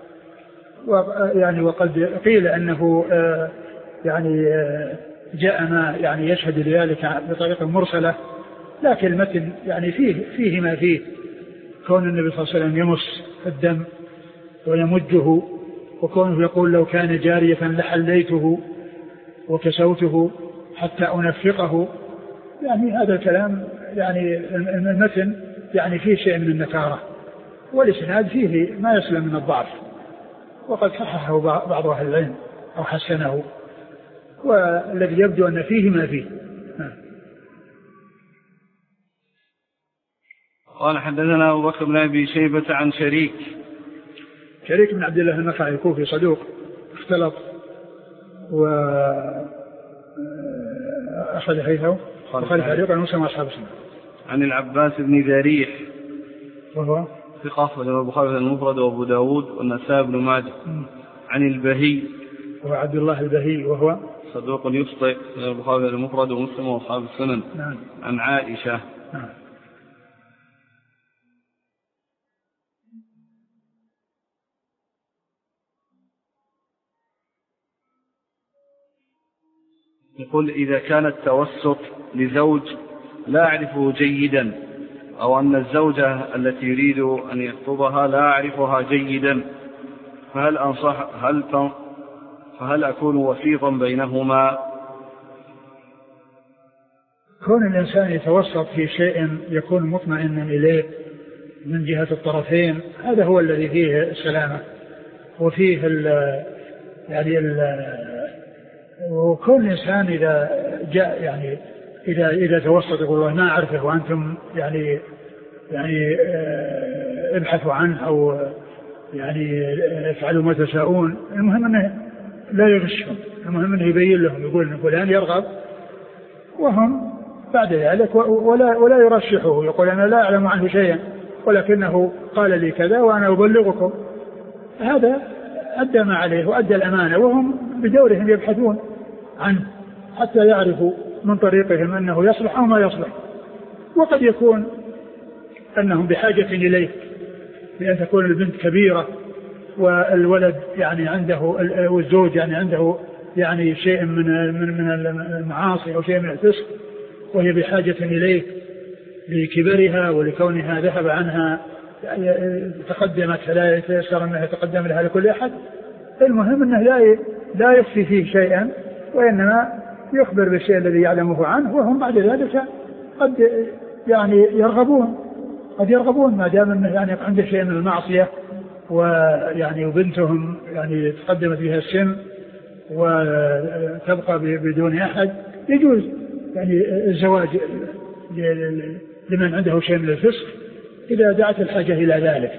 يعني وقد قيل أنه يعني جاء ما يعني يشهد لذلك بطريقة مرسلة، لكن المتن يعني فيه ما فيه، كون النبي صلى الله عليه وسلم يمص الدم ويمجه، وكونه يقول لو كان جارية لحليته وكسوته حتى أنفقه، يعني هذا الكلام يعني المتن يعني فيه شيء من النكارة، والإسناد فيه ما يسلم من الضعف، وقد صححه بعض أهل العلم أو حسنه، والذي يبدو أن فيه ما فيه. قال حدثنا أبو بكر بن أبي شيبة عن شريك بن عبد الله النخعي الكوفي صدوق اختلط وأخذ حديثه وخالف حديثه عن مسلم وأصحاب السنة. عن العباس بن ذريح وهو ثقة وله البخاري المفرد وأبو داود والنسائي بن ماجه. عن البهي وهو عبد الله البهي وهو صدوق يخطئ وله البخاري المفرد ومسلم وأصحاب السنن. نعم. عن عائشة. نعم. يقول إذا كان التوسط لزوج لا أعرفه جيدا، أو أن الزوجة التي يريد أن يخطبها لا أعرفها جيدا، فهل أكون وسيطا بينهما؟ كون الإنسان يتوسط في شيء يكون مطمئنا إليه من جهة الطرفين، هذا هو الذي فيه السلامة وفيه وكل إنسان إذا جاء يعني إذا توسط يقول الله ما أعرفه وأنتم يعني ابحثوا عنه أو يعني افعلوا ما تشاءون، المهم أنه لا يغشهم، المهم أنه يبين لهم، يقول أن فلان يرغب، وهم بعد ذلك ولا يرشحه، يقول أنا لا أعلم عنه شيئا ولكنه قال لي كذا وأنا أبلغكم. هذا أدى ما عليه وأدى الأمانة، وهم بدورهم يبحثون عنه حتى يعرفوا من طريقهم أنه يصلح أو ما يصلح. وقد يكون أنهم بحاجة إليه، بأن تكون البنت كبيرة والولد يعني عنده والزوج يعني عنده يعني شيء من المعاصي أو شيء من الفسق، وهي بحاجة إليه لكبرها ولكونها ذهب عنها تقدمت فلا يتيسر أنها يتقدم لها لكل أحد. المهم أنه لا يخفي فيه شيئا، وإنما يخبر بالشيء الذي يعلمه عنه، وهم بعد ذلك قد يعني يرغبون ما دام أنه يعني عنده شيء من المعصية، ويعني وبنتهم يعني تقدمت بها السن وتبقى بدون أحد، يجوز يعني الزواج لمن عنده شيء من الفسق إذا دعت الحاجة إلى ذلك.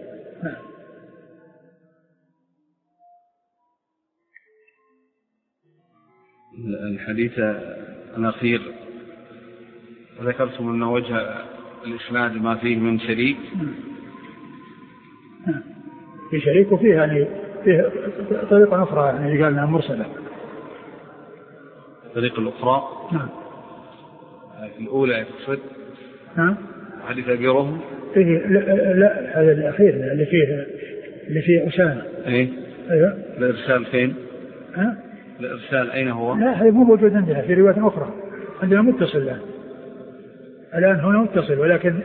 الحديث الأخير ذكرتم أن وجه الإسناد ما فيه من شريك، في شريك وفيه يعني فيه طريقة أخرى يعني قال أنها مرسلة. الطريقة الأخرى نعم. الأولى يقصد نعم. حديث أبي رهم فيه لا هذا الأخير اللي فيه أسامة. إيه؟ أيوة. الإرسال فين؟ ها؟ الإرسال أين هو؟ لا هذا مو موجود عندنا، في رواية أخرى عندنا متصل الآن هنا متصل، ولكن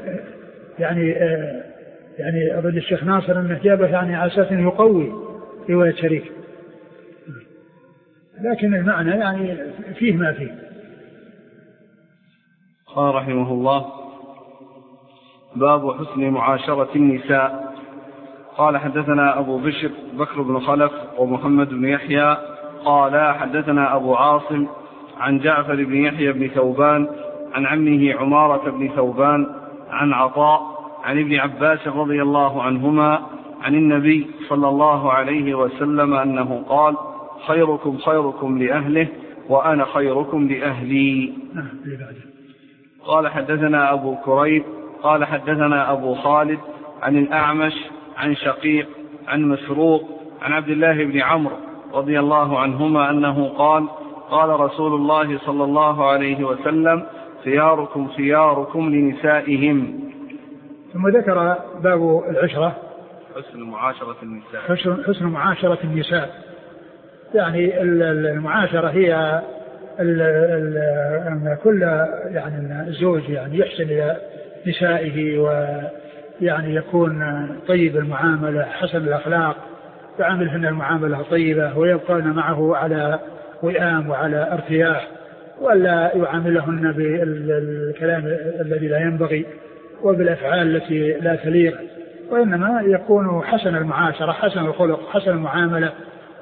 يعني أرد الشيخ ناصر أنه جابه يعني على أساس أنه يقوي رواية شريك، لكن المعنى يعني فيه ما فيه. قال رحمه الله: باب حسن معاشرة النساء. قال حدثنا أبو بشر بكر بن خلف ومحمد بن يحيى قال حدثنا أبو عاصم عن جعفر بن يحيى بن ثوبان عن عمه عمارة بن ثوبان عن عطاء عن ابن عباس رضي الله عنهما عن النبي صلى الله عليه وسلم أنه قال: خيركم خيركم لأهله وأنا خيركم لأهلي. قال حدثنا أبو كريب قال حدثنا أبو خالد عن الأعمش عن شقيق عن مسروق عن عبد الله بن عمرو رضي الله عنهما أنه قال: قال رسول الله صلى الله عليه وسلم: خياركم خياركم لنسائهم. ثم ذكر باب العشرة، حسن معاشرة النساء. حسن معاشرة النساء، يعني المعاشرة هي أن كل يعني الزوج يعني يحسن إلى نسائه، ويعني يكون طيب المعاملة حسن الأخلاق، يعاملهن المعاملة طيبة ويبقين معه على وئام وعلى ارتياح، ولا يعاملهن بالكلام الذي لا ينبغي وبالأفعال التي لا تليق، وإنما يكون حسن المعاشرة حسن الخلق حسن المعاملة.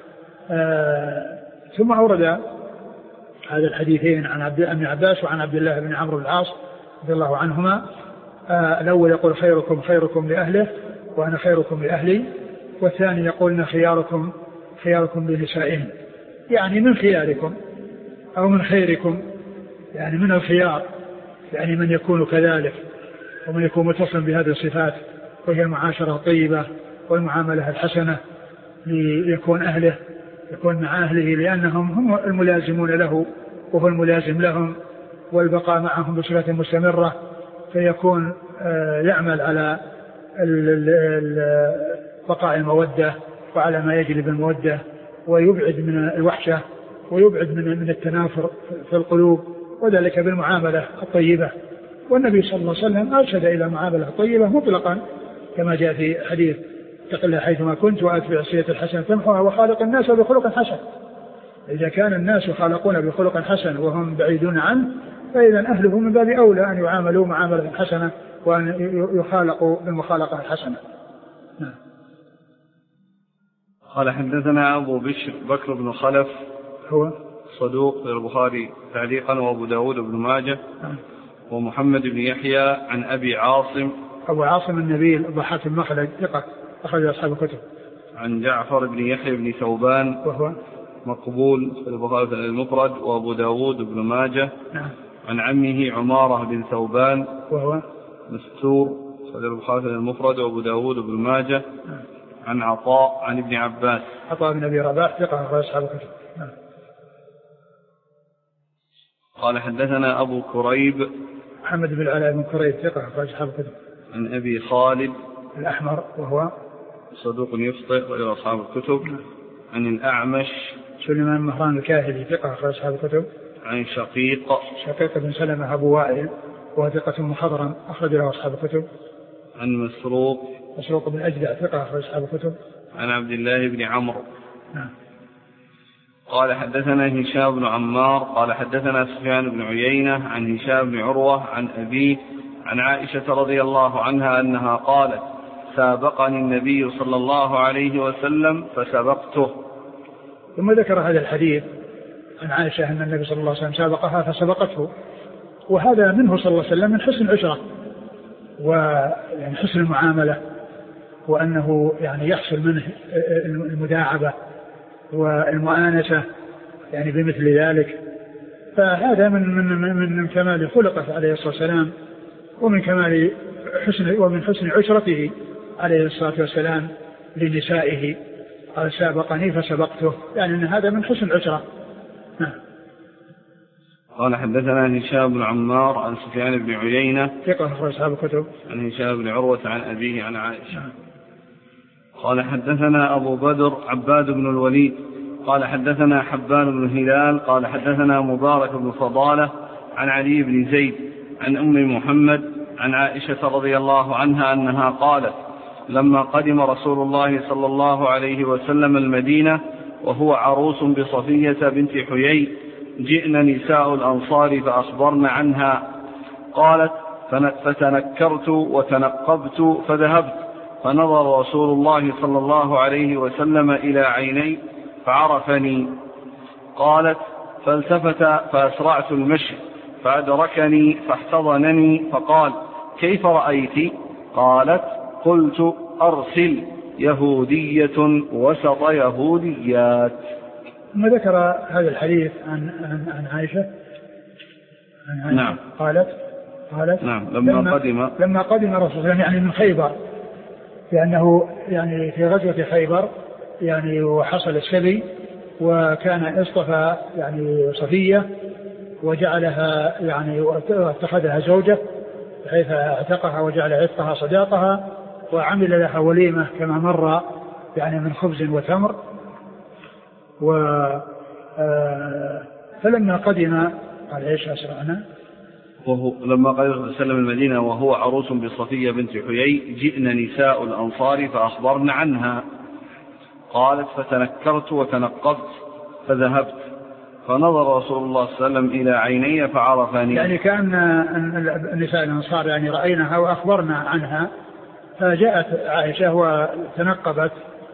ثم أورد هذا الحديثين عن ابن عباس وعن عبد الله بن عمرو بن العاص رضي الله عنهما. الأول يقول: خيركم خيركم لأهله وأنا خيركم لأهلي، والثاني يقول: خياركم خياركم لنسائهم، يعني من خياركم أو من خيركم، يعني من الخيار، يعني من يكون كذلك ومن يكون متصل بهذه الصفات، وهي المعاشرة الطيبة والمعاملة الحسنة، ليكون أهله يكون مع أهله، لأنهم هم الملازمون له وهو الملازم لهم، والبقاء معهم بصفة مستمرة، فيكون يعمل على بقاء المودة وعلى ما يجلب المودة، ويبعد من الوحشة ويبعد من التنافر في القلوب، وذلك بالمعاملة الطيبة. والنبي صلى الله عليه وسلم أرشد إلى المعاملة الطيبة مطلقا، كما جاء في حديث: اتق الله حيثما كنت وأتبع السيئة الحسنة تمحوها وخالق الناس بخلق حسن. إذا كان الناس يخالقون بخلق حسن وهم بعيدون عنه، فإذا أهله من باب أولى أن يعاملوا معاملة حسنة وأن يخالقوا بالمخالقة الحسنة. قال حدثنا أبو بشر بكر بن خلف هو صدوق في البخاري تعليقا وأبو داود بن ماجه، ومحمد بن يحيى عن أبي عاصم. أبو عاصم النبيل ضحاك المخلد ثقة أخرج أصحاب الكتب. عن جعفر بن يحيى بن ثوبان وهو مقبول في البخاري المفرد وأبو داود بن ماجه. عن عمه عمارة بن ثوبان وهو مستور في البخاري المفرد وأبو داود بن ماجه. عن عطاء عن ابن عباس. عطاء بن أبي رباح ثقة أخرج أصحاب الكتب. قال حدثنا أبو كريب محمد بن العلاء بن كريب ثقة أخرج أصحاب الكتب. عن أبي خالد الأحمر وهو صدوق يخطئ إلى أصحاب الكتب. عن الأعمش سليمان مهران الكاهلي ثقة أخرج أصحاب الكتب. عن شقيق بن سلمة أبو وائل وهو ثقة مخضرم أخرج له أصحاب الكتب. عن مسروق بن أجدع ثقة أخرج أصحاب الكتب. عن عبد الله بن عمرو. قال حدثنا هشام بن عمار قال حدثنا سفيان بن عيينة عن هشام بن عروة عن أبيه عن عائشة رضي الله عنها أنها قالت: سابقني النبي صلى الله عليه وسلم فسبقته. ثم ذكر هذا الحديث عن عائشة أن النبي صلى الله عليه وسلم سابقها فسبقته، وهذا منه صلى الله عليه وسلم من حسن العشرة ويعني حسن المعاملة، وأنه يعني يحصل منه المداعبة والمؤانسة يعني بمثل ذلك. فهذا من كمال خلقه عليه الصلاة والسلام، ومن كمال حسن عشرته عليه الصلاة والسلام لنسائه قال سابقني فسبقته، يعني أن هذا من حسن العشرة. قال حدثنا هشام بن عمار عن سفيان بن عيينة ثقة أخرج أصحاب الكتب. عن هشام بن عروة عن أبيه عن عائشة. قال حدثنا أبو بدر عباد بن الوليد قال حدثنا حبان بن هلال قال حدثنا مبارك بن فضالة عن علي بن زيد عن أم محمد عن عائشة رضي الله عنها أنها قالت لما قدم رسول الله صلى الله عليه وسلم المدينة وهو عروس بصفية بنت حيي جئن نساء الأنصار فأخبرن عنها. قالت فتنكرت وتنقبت فذهبت فنظر رسول الله صلى الله عليه وسلم إلى عيني فعرفني. قالت فالتفت فأسرعت المشي فأدركني فاحتضنني فقال كيف رأيت؟ قالت قلت أرسل يهودية وسط يهوديات. ثم ذكر هذا الحديث عن عائشة. نعم. قالت نعم لما قدم رسول الله يعني من خيبر، لأنه يعني في غزوة خيبر يعني وحصل السبي، وكان اصطفى يعني صفية وجعلها يعني واتخذها زوجة بحيث اعتقها وجعل عتقها صداقها، وعمل لها وليمة كما مر يعني من خبز وتمر. فلما قدم قال ايش أسرعنا لما قدم سلم المدينة وهو عروس بصفية بنت حيي جئن نساء الأنصار فأخبرن عنها. قالت فتنكرت وتنقبت فذهبت فنظر رسول الله صلى الله عليه وسلم إلى عيني فعرفني، يعني كأن النساء الأنصار يعني رأيناها وأخبرنا عنها، فجاءت عائشة وتنقبت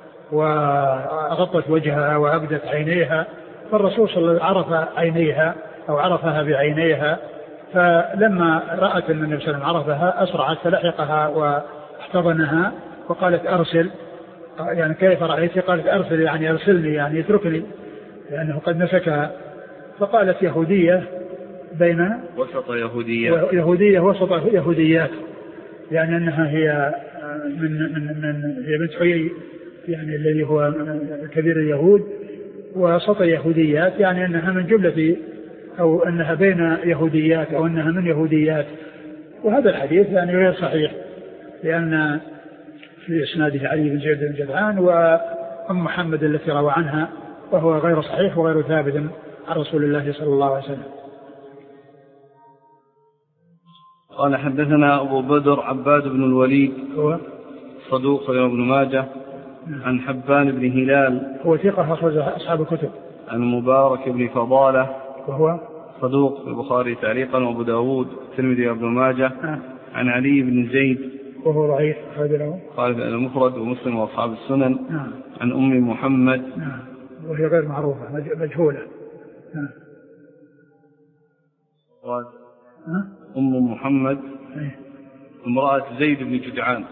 وغطت وجهها وأبدت عينيها، فالرسول صلى الله عليه وسلم عرف عينيها أو عرفها بعينيها، فلما رأت أن النبي صلى الله عليه وسلم عرفها أسرعت فلحقها واحتضنها وقالت أرسل، يعني كيف رأيت؟ قالت أرسل يعني أرسلني يعني اتركني لأنه قد مسكها. فقالت يهودية بين يهودية وسط يهوديات، يعني أنها هي من هي بنت حيي يعني الذي هو كبير اليهود، وسط يهوديات يعني أنها من جملة أو أنها بين يهوديات أو أنها من يهوديات. وهذا الحديث يعني غير صحيح، لأن في إسناده علي بن زيد بن جدعان وأم محمد التي روى عنها، وهو غير صحيح وغير ثابت عن رسول الله صلى الله عليه وسلم. قال حدثنا أبو بدر عباد بن الوليد هو صدوق ابن ماجه عن حبان بن هلال هو ثقة أخرج أصحاب الكتب عن مبارك بن فضالة وهو صدوق في البخاري تعليقا وأبو داود الترمذي وابن ماجه عن علي بن زيد وهو ضعيف قال المفرد ومسلم وأصحاب السنن عن أم محمد وهي غير معروفة مجهولة. أم محمد امرأة زيد بن جدعان،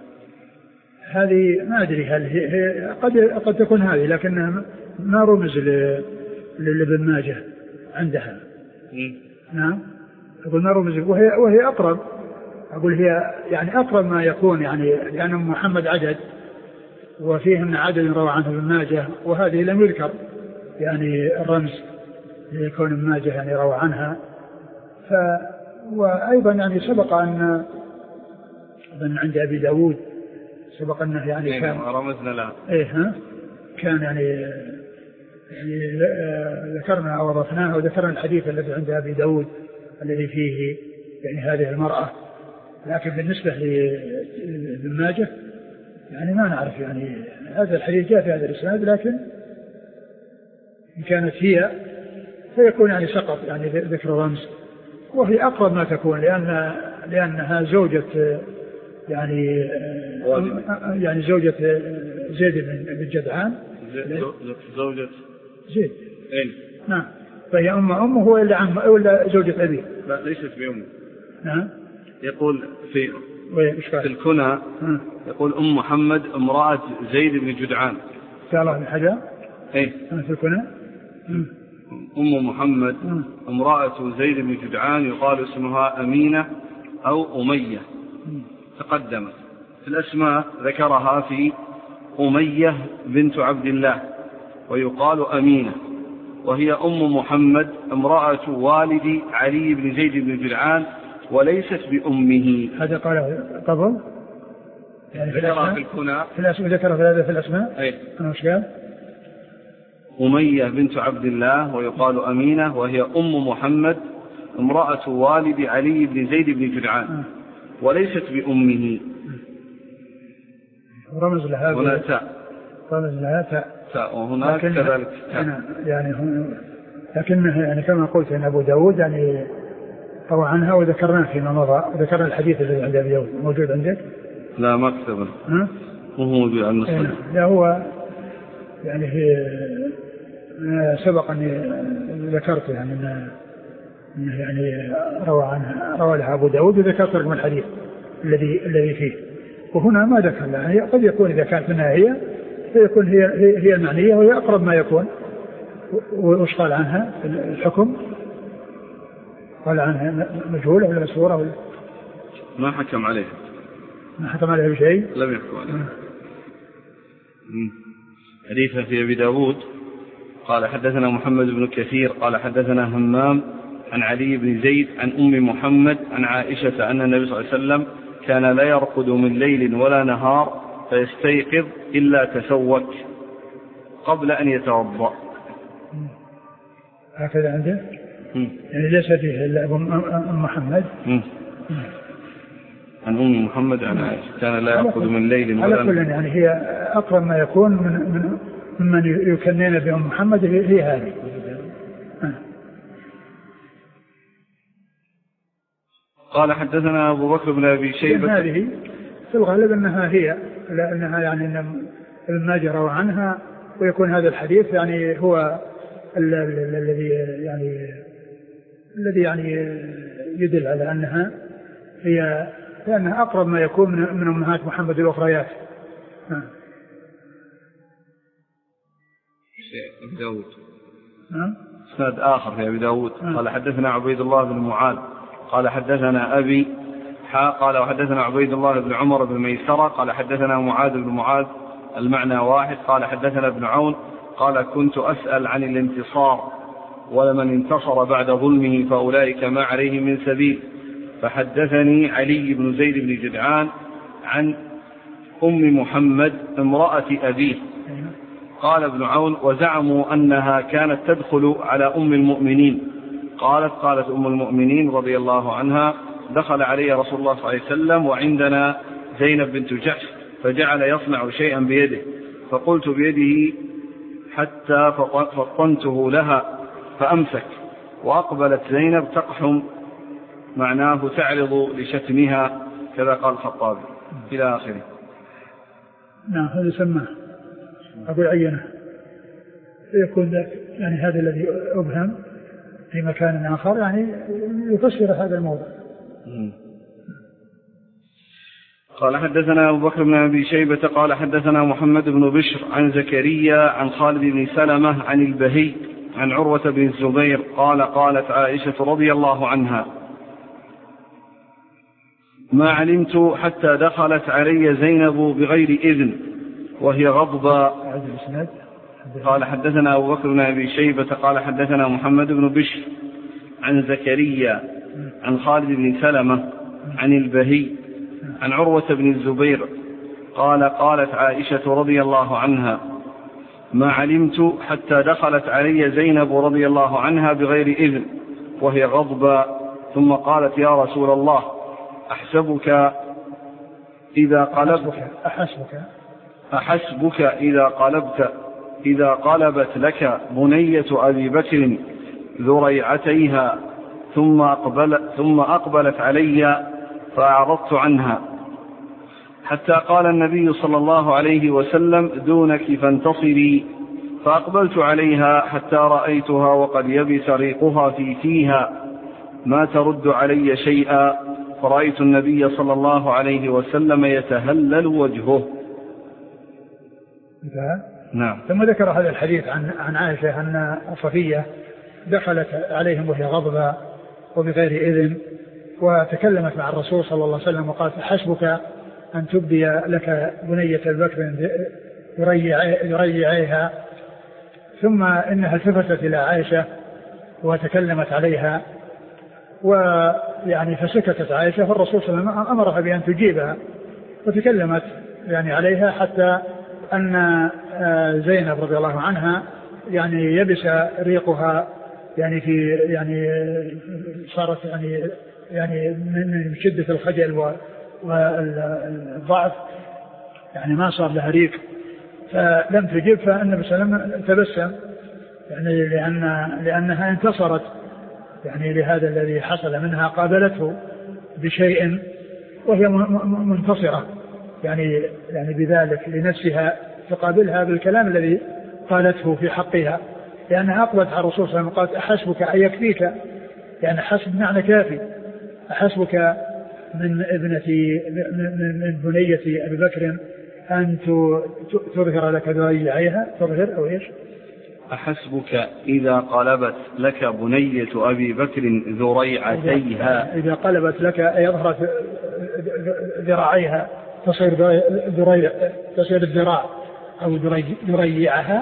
هذه ما أدري هل هي قد تكون هذه، لكنها ما رمز لابن ماجه عندها. نعم أقول ما رمز، وهي أقرب، أقول هي يعني أقرب ما يكون، يعني لأن محمد عدد وفيهم عدد روى عنه ابن ماجه، وهذه لم يذكر يعني الرمز ليكون ابن ماجه يعني روى عنها. وأيضا يعني سبق أن عند أبي داود سبق أنه يعني كان رمزنا لها كان يعني ذكرنا أو وضفناه وذكرنا الحديث الذي عند أبي داود الذي فيه يعني هذه المرأة، لكن بالنسبة لابن ماجه يعني ما نعرف، يعني هذا الحديث جاء في هذا الإسناد، لكن إن كانت هي فيكون يعني سقط يعني ذكر رمز، وهي أقرب ما تكون لأنها زوجة يعني زوجة زيد بن جدعان، زوجة زيد نعم، فهي أمه هو إلا عمه ولا زوجة أبيه؟ لا ليست بأمه. نعم يقول في الكنى يقول أم محمد امرأة زيد بن جدعان. قال الله حاجة في الكنى أم محمد امرأة زيد بن جدعان يقال اسمها أمينة أو أمية، تقدمت في الأسماء ذكرها في أمية بنت عبد الله ويقال أمينة، وهي أم محمد امرأة والد علي بن زيد بن جدعان وليست بأمه. هذا قال قبل يعني في الكنى ذكر هذا في الأسماء. أي أنا وش قال؟ أمية بنت عبد الله ويقال أمينة، وهي أم محمد امرأة والد علي بن زيد بن جدعان وليست بأمه. رمز لها هنا تاء، رمز لها تاء وهناك كذلك يعني لكنه يعني كما قلت أن أبو داود يعني روى عنها وذكرناه فيما مضى، وذكرنا الحديث الذي عند أبي داود. موجود عندك؟ لا ما كتبه، مو موجود عن النسخة. لا هو يعني سبق أني ذكرت يعني أنه يعني روى لها أبو داود، وذكرت رقم الحديث الذي فيه. وهنا ما ذكر لها، يعني قد يكون إذا كانت منها هي فيكون هي المعنية وهي أقرب ما يكون. وش قال عنها الحكم؟ قال عنها مجهولة ولا مسهورة ولا ما حكم عليها؟ ما حكم عليها بشيء، لم يحكم عليها. حديث في أبي داود قال حدثنا محمد بن كثير قال حدثنا همام عن علي بن زيد عن أم محمد عن عائشة أن النبي صلى الله عليه وسلم كان لا يرقد من ليل ولا نهار فيستيقظ إلا تسوك قبل أن يتوضأ. هكذا عنده يعني ليس فيه إلا أم محمد عن أم محمد عن عائشة كان لا يرقد من ليل ولا نهار. على كل يعني هي أقرب ما يكون ممن يكنين بأم محمد هي هذه. قال حدثنا أبو بكر بن أبي شيبة. هذه في الغالب أنها هي، لأنها يعني أن ابن ماجه روى عنها، ويكون هذا الحديث يعني هو الذي يعني يدل على أنها هي، لأنها أقرب ما يكون من أمهات محمد الأخريات. أبي داود اسناد آخر في أبي داود قال حدثنا عبيد الله بن معاذ قال حدثنا أبي قال وحدثنا عبيد الله بن عمر بن ميسرة قال حدثنا معاذ بن معاذ المعنى واحد قال حدثنا ابن عون قال كنت أسأل عن الانتصار ولمن انتصر بعد ظلمه فأولئك ما عليه من سبيل، فحدثني علي بن زيد بن جدعان عن أم محمد امرأة أبيه. قال ابن عون وزعموا أنها كانت تدخل على أم المؤمنين. قالت أم المؤمنين رضي الله عنها دخل علي رسول الله صلى الله عليه وسلم وعندنا زينب بنت جحش فجعل يصنع شيئا بيده فقلت بيده حتى فطنته لها فأمسك، وأقبلت زينب تقحم معناه تعرض لشتمها كذا قال الخطابي إلى آخره. نعم هذا سماه أقول عينه فيكون يعني هذا الذي أبهم في مكان آخر يعني يفسر هذا الموضوع. قال حدثنا أبو بكر بن أبي شيبة قال حدثنا محمد بن بشر عن زكريا عن خالد بن سلمة عن البهي عن عروة بن الزبير قال قالت عائشة رضي الله عنها ما علمت حتى دخلت علي زينب بغير إذن وهي غضبة. قال حدثنا أبو بكر بن أبي شيبة قال حدثنا محمد بن بشر عن زكريا عن خالد بن سلمة عن البهي عن عروة بن الزبير قال قالت عائشة رضي الله عنها ما علمت حتى دخلت علي زينب رضي الله عنها بغير إذن وهي غضبة ثم قالت يا رسول الله أحسبك إذا قلبت لك بنية أبي بكر ذريعتيها ثم أقبلت علي فأعرضت عنها حتى قال النبي صلى الله عليه وسلم دونك فانتصري، فأقبلت عليها حتى رأيتها وقد يبس ريقها في فيها ما ترد علي شيئا، فرأيت النبي صلى الله عليه وسلم يتهلل وجهه. نعم. ثم ذكر هذا الحديث عن عائشة أن صفية دخلت عليهم وهي غضبة وبغير إذن وتكلمت مع الرسول صلى الله عليه وسلم وقالت حسبك أن تبدي لك بنية البكر يريعيها، ثم إنها التفتت إلى عائشة وتكلمت عليها، ويعني فسكتت عائشة، فالرسول صلى الله عليه وسلم أمرها بأن تجيبها، وتكلمت يعني عليها حتى أن زينب رضي الله عنها يعني يبس ريقها، يعني في يعني صارت يعني من شدة الخجل والضعف يعني ما صار لها ريق، فلم تجب، فالنبي صلى الله عليه وسلم تبسم يعني لأنها انتصرت يعني لهذا الذي حصل منها، قابلته بشيء وهي منتصرة يعني بذلك لنفسها، تقابلها بالكلام الذي قالته في حقها، لأنها أقبلت على الرسول صلى الله عليه وسلم قالت أحسبك أن يكفيك، يعني حسب معنى كافي، أحسبك من من بنية أبي بكر أن تظهر لك ذريعيها، تظهر أو إيش؟ أحسبك إذا قلبت لك بنية أبي بكر ذريعتيها، إذا قلبت لك يظهر ذراعيها، تصير الذراع أو ذريعها،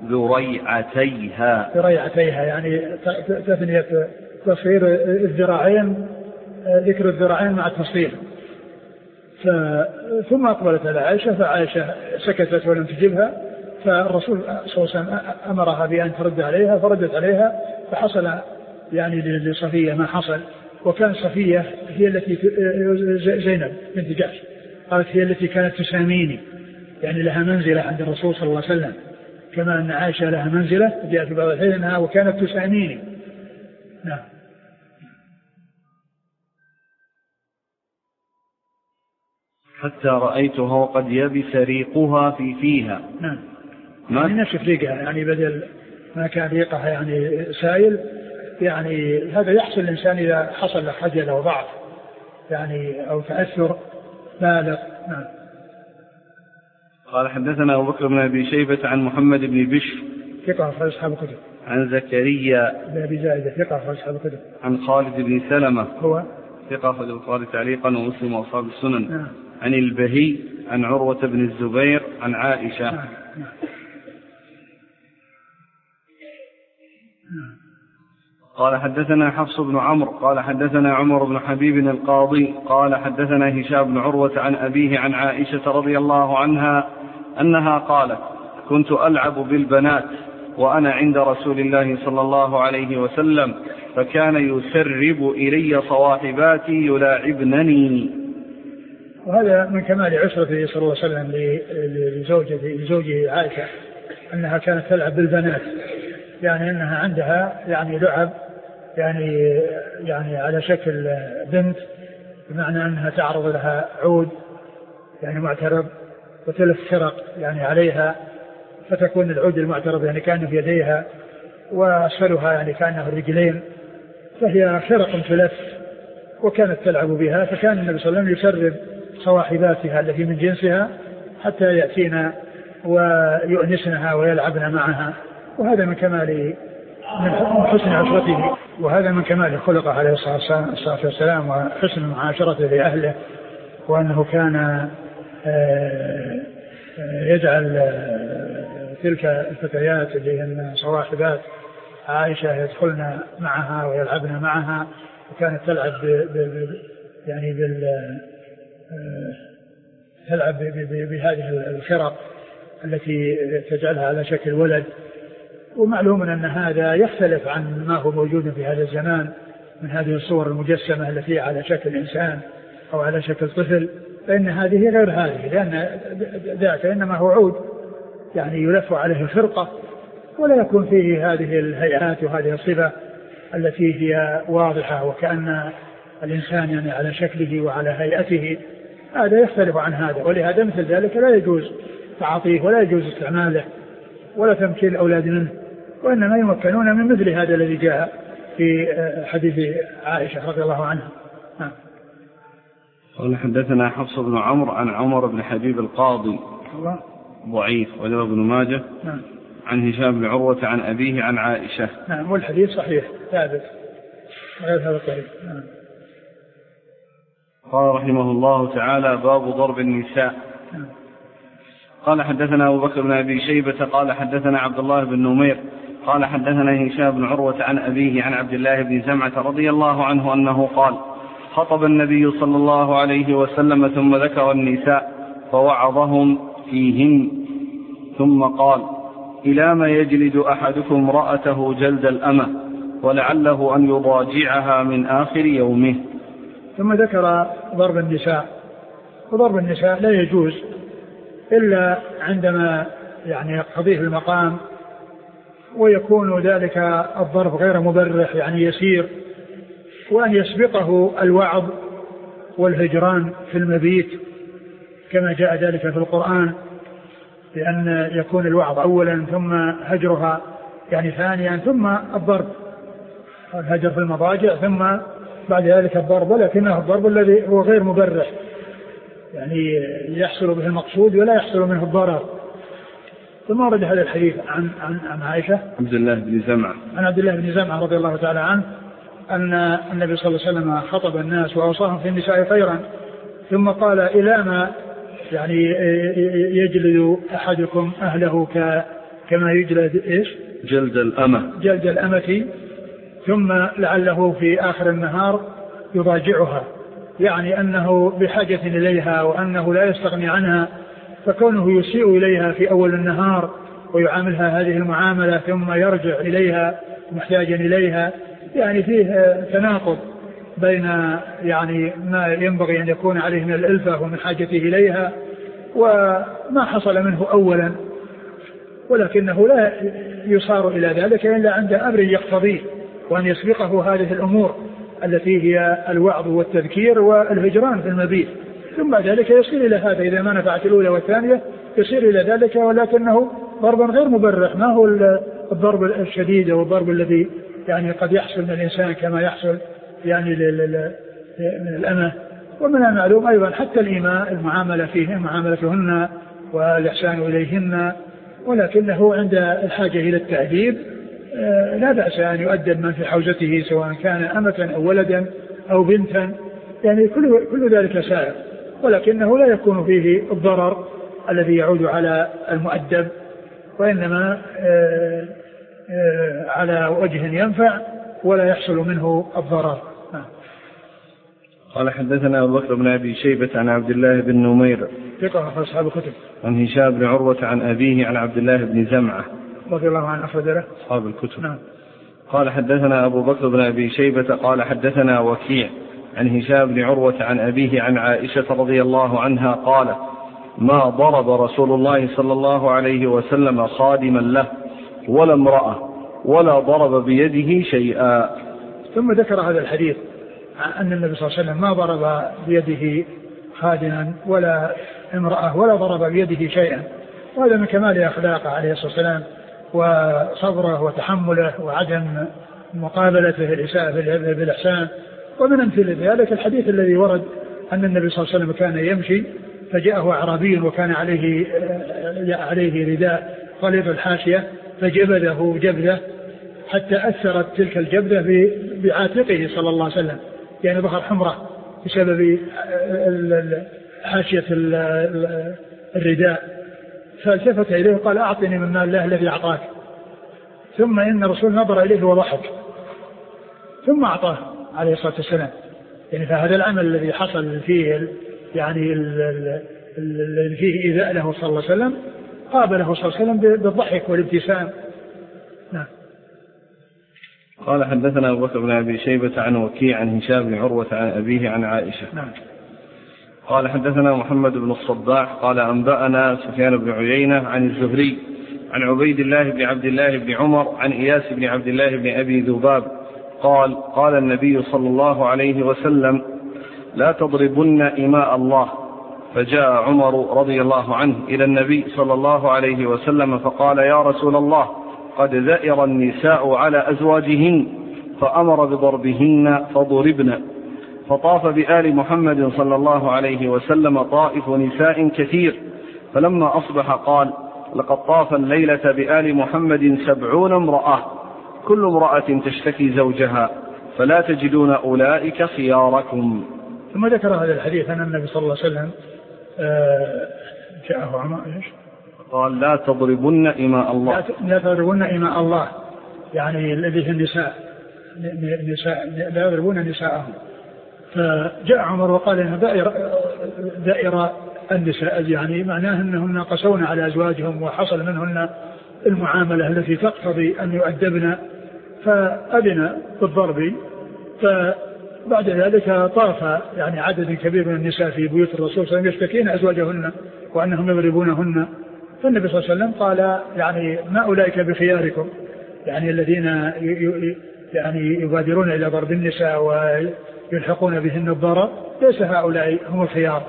ذريعتيها يعني تثنية تصير الذراعين، ذكر الذراعين مع التفصيل. ثم أقبلت على عائشة، فعائشة سكتت ولم تجبها، فالرسول صلى الله عليه وسلم أمرها بأن ترد عليها، فردت عليها، فحصل يعني لصفية ما حصل. وكان صفية هي التي زينب بنت جحش قالت هي التي كانت تساميني، يعني لها منزلة عند الرسول صلى الله عليه وسلم، كما أن عائشة لها منزلة جاء في بعض الحين أنها وكانت تساميني. نعم. حتى رأيتها وقد يبس ريقها فيها. نعم. يعني نشف ريقها، يعني بدل ما كان ريقها يعني سائل، يعني هذا يحصل الإنسان إذا حصل له خجل أو ضعف يعني أو تأثر بالغ. نعم. قال حدثنا أبو بكر بن أبي شيبة عن محمد بن بشر ثقة أخرج أصحاب الكتب. عن زكريا بن أبي زائدة ثقة أخرج أصحاب الكتب. عن خالد بن سلمة هو ثقة أخرج البخاري تعليقا ومسلم وأصحاب السنن. نعم. عن البهي عن عروة بن الزبير عن عائشة. نعم. نعم. قال حدثنا حفص بن عمرو قال حدثنا عمر بن حبيب القاضي قال حدثنا هشام بن عروة عن أبيه عن عائشة رضي الله عنها أنها قالت كنت ألعب بالبنات وأنا عند رسول الله صلى الله عليه وسلم فكان يسرب إلي صواحباتي يلاعبنني. وهذا من كمال عشرته صلى الله عليه وسلم لزوجه عائشة أنها كانت تلعب بالبنات، يعني أنها عندها يعني لعب يعني على شكل بنت، بمعنى أنها تعرض لها عود يعني معترض وتلف فرق يعني عليها، فتكون العود المعترض يعني كأنه في يديها وأسفلها يعني كأنه الرجلين، فهي فرق تلف وكانت تلعب بها. فكان النبي صلى الله عليه وسلم يسرب صواحباتها التي من جنسها حتى يأتينا ويؤنسنها ويلعبن معها، وهذا من كمال من حسن عشرته، وهذا من كمال خلقه عليه الصلاة والسلام وحسن معاشرته لأهله، وأنه كان يجعل تلك الفتيات اللي هن صواحبات عائشة يدخلن معها ويلعبن معها، وكانت تلعب يعني تلعب بهذه الخرق التي تجعلها على شكل ولد. ومعلوم أن هذا يختلف عن ما هو موجود في هذا الزمان من هذه الصور المجسمة التي على شكل إنسان أو على شكل طفل، فإن هذه غير هذه، لأن ذاك إنما هو عود يعني يلف عليه فرقة ولا يكون فيه هذه الهيئات وهذه الصفة التي هي واضحة وكأن الإنسان يعني على شكله وعلى هيئته. هذا يختلف عن هذا، ولهذا مثل ذلك لا يجوز تعاطيه ولا يجوز استعماله ولا تمكين الأولاد منه، وإنما يمكنون من مثل هذا الذي جاء في حديث عائشة رضي الله عنها. قال حدثنا حفص بن عمرو عن عمر بن حبيب القاضي ضعيف وله ابن ماجه. نعم. عن هشام بن عروة عن أبيه عن عائشة. نعم. والحديث صحيح ثابت غير هذا الطريق. نعم. قال رحمه الله تعالى باب ضرب النساء. نعم. قال حدثنا أبو بكر بن أبي شيبة قال حدثنا عبد الله بن نمير قال حدثنا هشام بن عروة عن أبيه عن عبد الله بن زمعة رضي الله عنه أنه قال خطب النبي صلى الله عليه وسلم ثم ذكر النساء فوعظهم فيهن ثم قال إلى ما يجلد أحدكم امرأته جلد الأمة ولعله أن يضاجعها من آخر يومه. ثم ذكر ضرب النساء، وضرب النساء لا يجوز إلا عندما يعني يقتضيه المقام ويكون ذلك الضرب غير مبرح يعني يسير، وأن يسبقه الوعظ والهجران في المبيت كما جاء ذلك في القرآن، لأن يكون الوعظ أولا ثم هجرها يعني ثانيا ثم الضرب، الهجر في المضاجع ثم بعد ذلك الضرب، ولكنه الضرب الذي هو غير مبرح يعني يحصل به المقصود ولا يحصل منه الضرر. ثم ورد هذا الحديث عن عائشة عبد الله بن زمعة عن عبد الله بن زمعة رضي الله تعالى عنه أن النبي صلى الله عليه وسلم خطب الناس وأوصاهم في النساء خيرا، ثم قال إلى ما يعني يجلد أحدكم أهله كما يجلد إيش جلد الأمة ثم لعله في آخر النهار يضاجعها، يعني أنه بحاجة إليها وأنه لا يستغني عنها، فكونه يسيء إليها في أول النهار ويعاملها هذه المعاملة ثم يرجع إليها محتاجا إليها، يعني فيه تناقض بين يعني ما ينبغي أن يكون عليه من الألفة ومن حاجته إليها وما حصل منه أولا، ولكنه لا يصار إلى ذلك إلا عند أمر يقتضيه، وأن يسبقه هذه الأمور التي هي الوعظ والتذكير والهجران في المبيت، ثم بعد ذلك يصير إلى هذا إذا ما نفعت الأولى والثانية يصير إلى ذلك، ولكنه ضربا غير مبرح، ما هو الضرب الشديد والضرب الذي يعني قد يحصل من الإنسان كما يحصل يعني من الأمة. ومن المعلوم أيضا حتى الإماء المعاملة فيهن معاملتهن والإحسان إليهن، ولكنه عند الحاجة إلى التأديب لا بأس أن يؤدب من في حوزته سواء كان أمة أو ولدا أو بنتا، يعني كل ذلك سائر، ولكنه لا يكون فيه الضرر الذي يعود على المؤدب، وإنما على وجه ينفع ولا يحصل منه الضرر. قال حدثنا أبو بكر بن أبي شيبة عن عبد الله بن نمير ثقة في أصحاب الكتب عن هشام بن عروة عن أبيه عن عبد الله بن زمعة رضي الله عنه أخرج له أصحاب الكتب. نعم. قال حدثنا أبو بكر بن أبي شيبة قال حدثنا وكيع عن هشام بن عروة عن أبيه عن عائشة رضي الله عنها قال ما ضرب رسول الله صلى الله عليه وسلم خادما له ولا امرأة ولا ضرب بيده شيئا. ثم ذكر هذا الحديث أن النبي صلى الله عليه وسلم ما ضرب بيده خادما ولا امرأة ولا ضرب بيده شيئا، وهذا من كمال أخلاقه عليه الصلاة والسلام وصبره وتحمله وعدم مقابلته الإساءة بالإحسان. ومن أمثلة ذلك الحديث الذي ورد أن النبي صلى الله عليه وسلم كان يمشي فجاءه أعرابي وكان عليه رداء غليظ الحاشية فجبذه جبذة حتى أثرت تلك الجبذة بعاتقه صلى الله عليه وسلم، يعني ظهر حمرة بسبب حاشية الرداء، فالتفت إليه وقال أعطني من مال الله الذي أعطاك، ثم إن الرسول نظر إليه وضحك ثم أعطاه عليه الصلاة والسلام. يعني فهذا العمل الذي حصل فيه يعني الذي فيه إيذاء له صلى الله عليه وسلم قابله صلى الله عليه وسلم بالضحك والابتسام. نعم. قال حدثنا أبو بكر بن أبي شيبة عن وكيع عن هشام بن عروة عن أبيه عن عائشة. نعم. قال حدثنا محمد بن الصباح قال أنبأنا سفيان بن عيينة عن الزهري عن عبيد الله بن عبد الله بن عمر عن إياس بن عبد الله بن أبي ذباب قال قال النبي صلى الله عليه وسلم لا تضربن إماء الله. فجاء عمر رضي الله عنه إلى النبي صلى الله عليه وسلم فقال يا رسول الله قد ذئر النساء على أزواجهن فأمر بضربهن فضربن. فطاف بآل محمد صلى الله عليه وسلم طائف نساء كثير، فلما أصبح قال لقد طاف الليلة بآل محمد 70 امرأة كل امرأة تشتكي زوجها فلا تجدون أولئك خياركم. ثم ذكر هذا الحديث أن النبي صلى الله عليه وسلم جاءه عمر قال لا تضربن إماء الله. لا تضربن إماء الله، يعني الذي في النساء لا يضربون نساءهم. فجاء عمر وقال إن دائرة النساء يعني معناه أنهن قسون على أزواجهم وحصل منهن المعاملة التي تقتضي أن يؤدبن، فأذن بالضرب. فبعد ذلك طاف يعني عدد كبير من النساء في بيوت الرسول صلى الله عليه وسلم يشتكين أزواجهن وأنهم يضربونهن. فالنبي صلى الله عليه وسلم قال يعني ما أولئك بخياركم، يعني الذين يعني يبادرون إلى ضرب النساء ويلحقون بهن الضرر، ليس هؤلاء هم الخيار.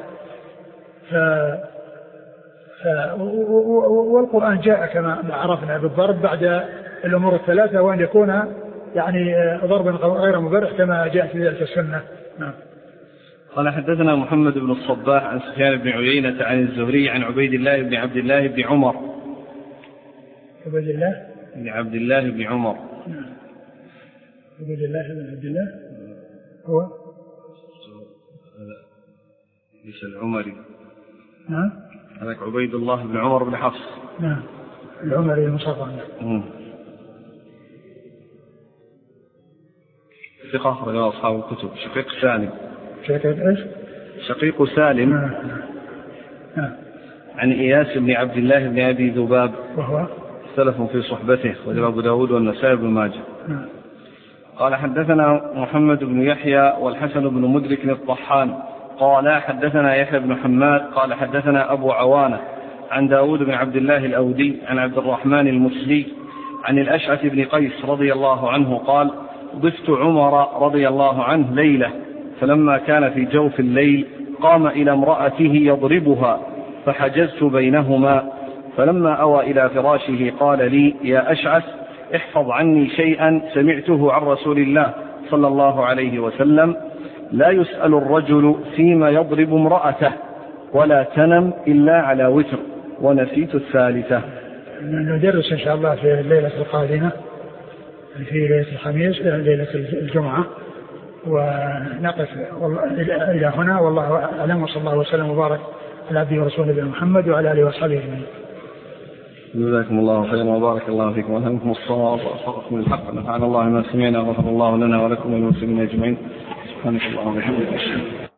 والقرآن جاء كما عرفنا بالضرب بعد الأمور الثلاثة، وأن يكون يعني ضربا غير مبرح كما جاء في ذلك السنة. نعم. قال حدثنا محمد بن الصباح عن سفيان بن عيينة عن الزهري عن عبيد الله بن عبد الله بن عمر. عبيد الله بن عبد الله بن عمر. نعم. عبيد الله بن عبد الله هو ليس العمري. نعم. هذاك عبيد الله بن عمر بن حفص. نعم. العمري المصطفى. ثقة أخرج أصحاب الكتب. شقيق سالم. إيش؟ شقيق سالم. نعم. عن إياس بن عبد الله بن أبي ذباب وهو اختلفوا في صحبته وجاء أبو داود والنسائي بن ماجه. نعم. قال حدثنا محمد بن يحيى والحسن بن مدرك الطحان قال حدثنا يحيى بن حماد قال حدثنا أبو عوانة عن داود بن عبد الله الأودي عن عبد الرحمن المسلي عن الأشعث بن قيس رضي الله عنه قال ضفت عمر رضي الله عنه ليلة، فلما كان في جوف الليل قام إلى امرأته يضربها فحجزت بينهما، فلما أوى إلى فراشه قال لي يا أشعث احفظ عني شيئا سمعته عن رسول الله صلى الله عليه وسلم لا يسأل الرجل فيما يضرب امرأته ولا تنم إلا على وتر، ونسيت الثالثة. ندرس إن شاء الله في الليلة القادمة في ليلة الخميس ليلة الجمعة، ونقف إلى هنا والله أعلم، وصلى الله وسلم وبارك على عبده ورسوله نبينا محمد وعلى آله وصحبه أجمعين. جزاكم الله خيرا وبارك الله فيكم وألهمكم الصواب ووفقكم للحق، نفعنا الله ما سمعنا وغفر الله لنا ولكم وللمسلمين أجمعين. سبحانك اللهم وبحمدك.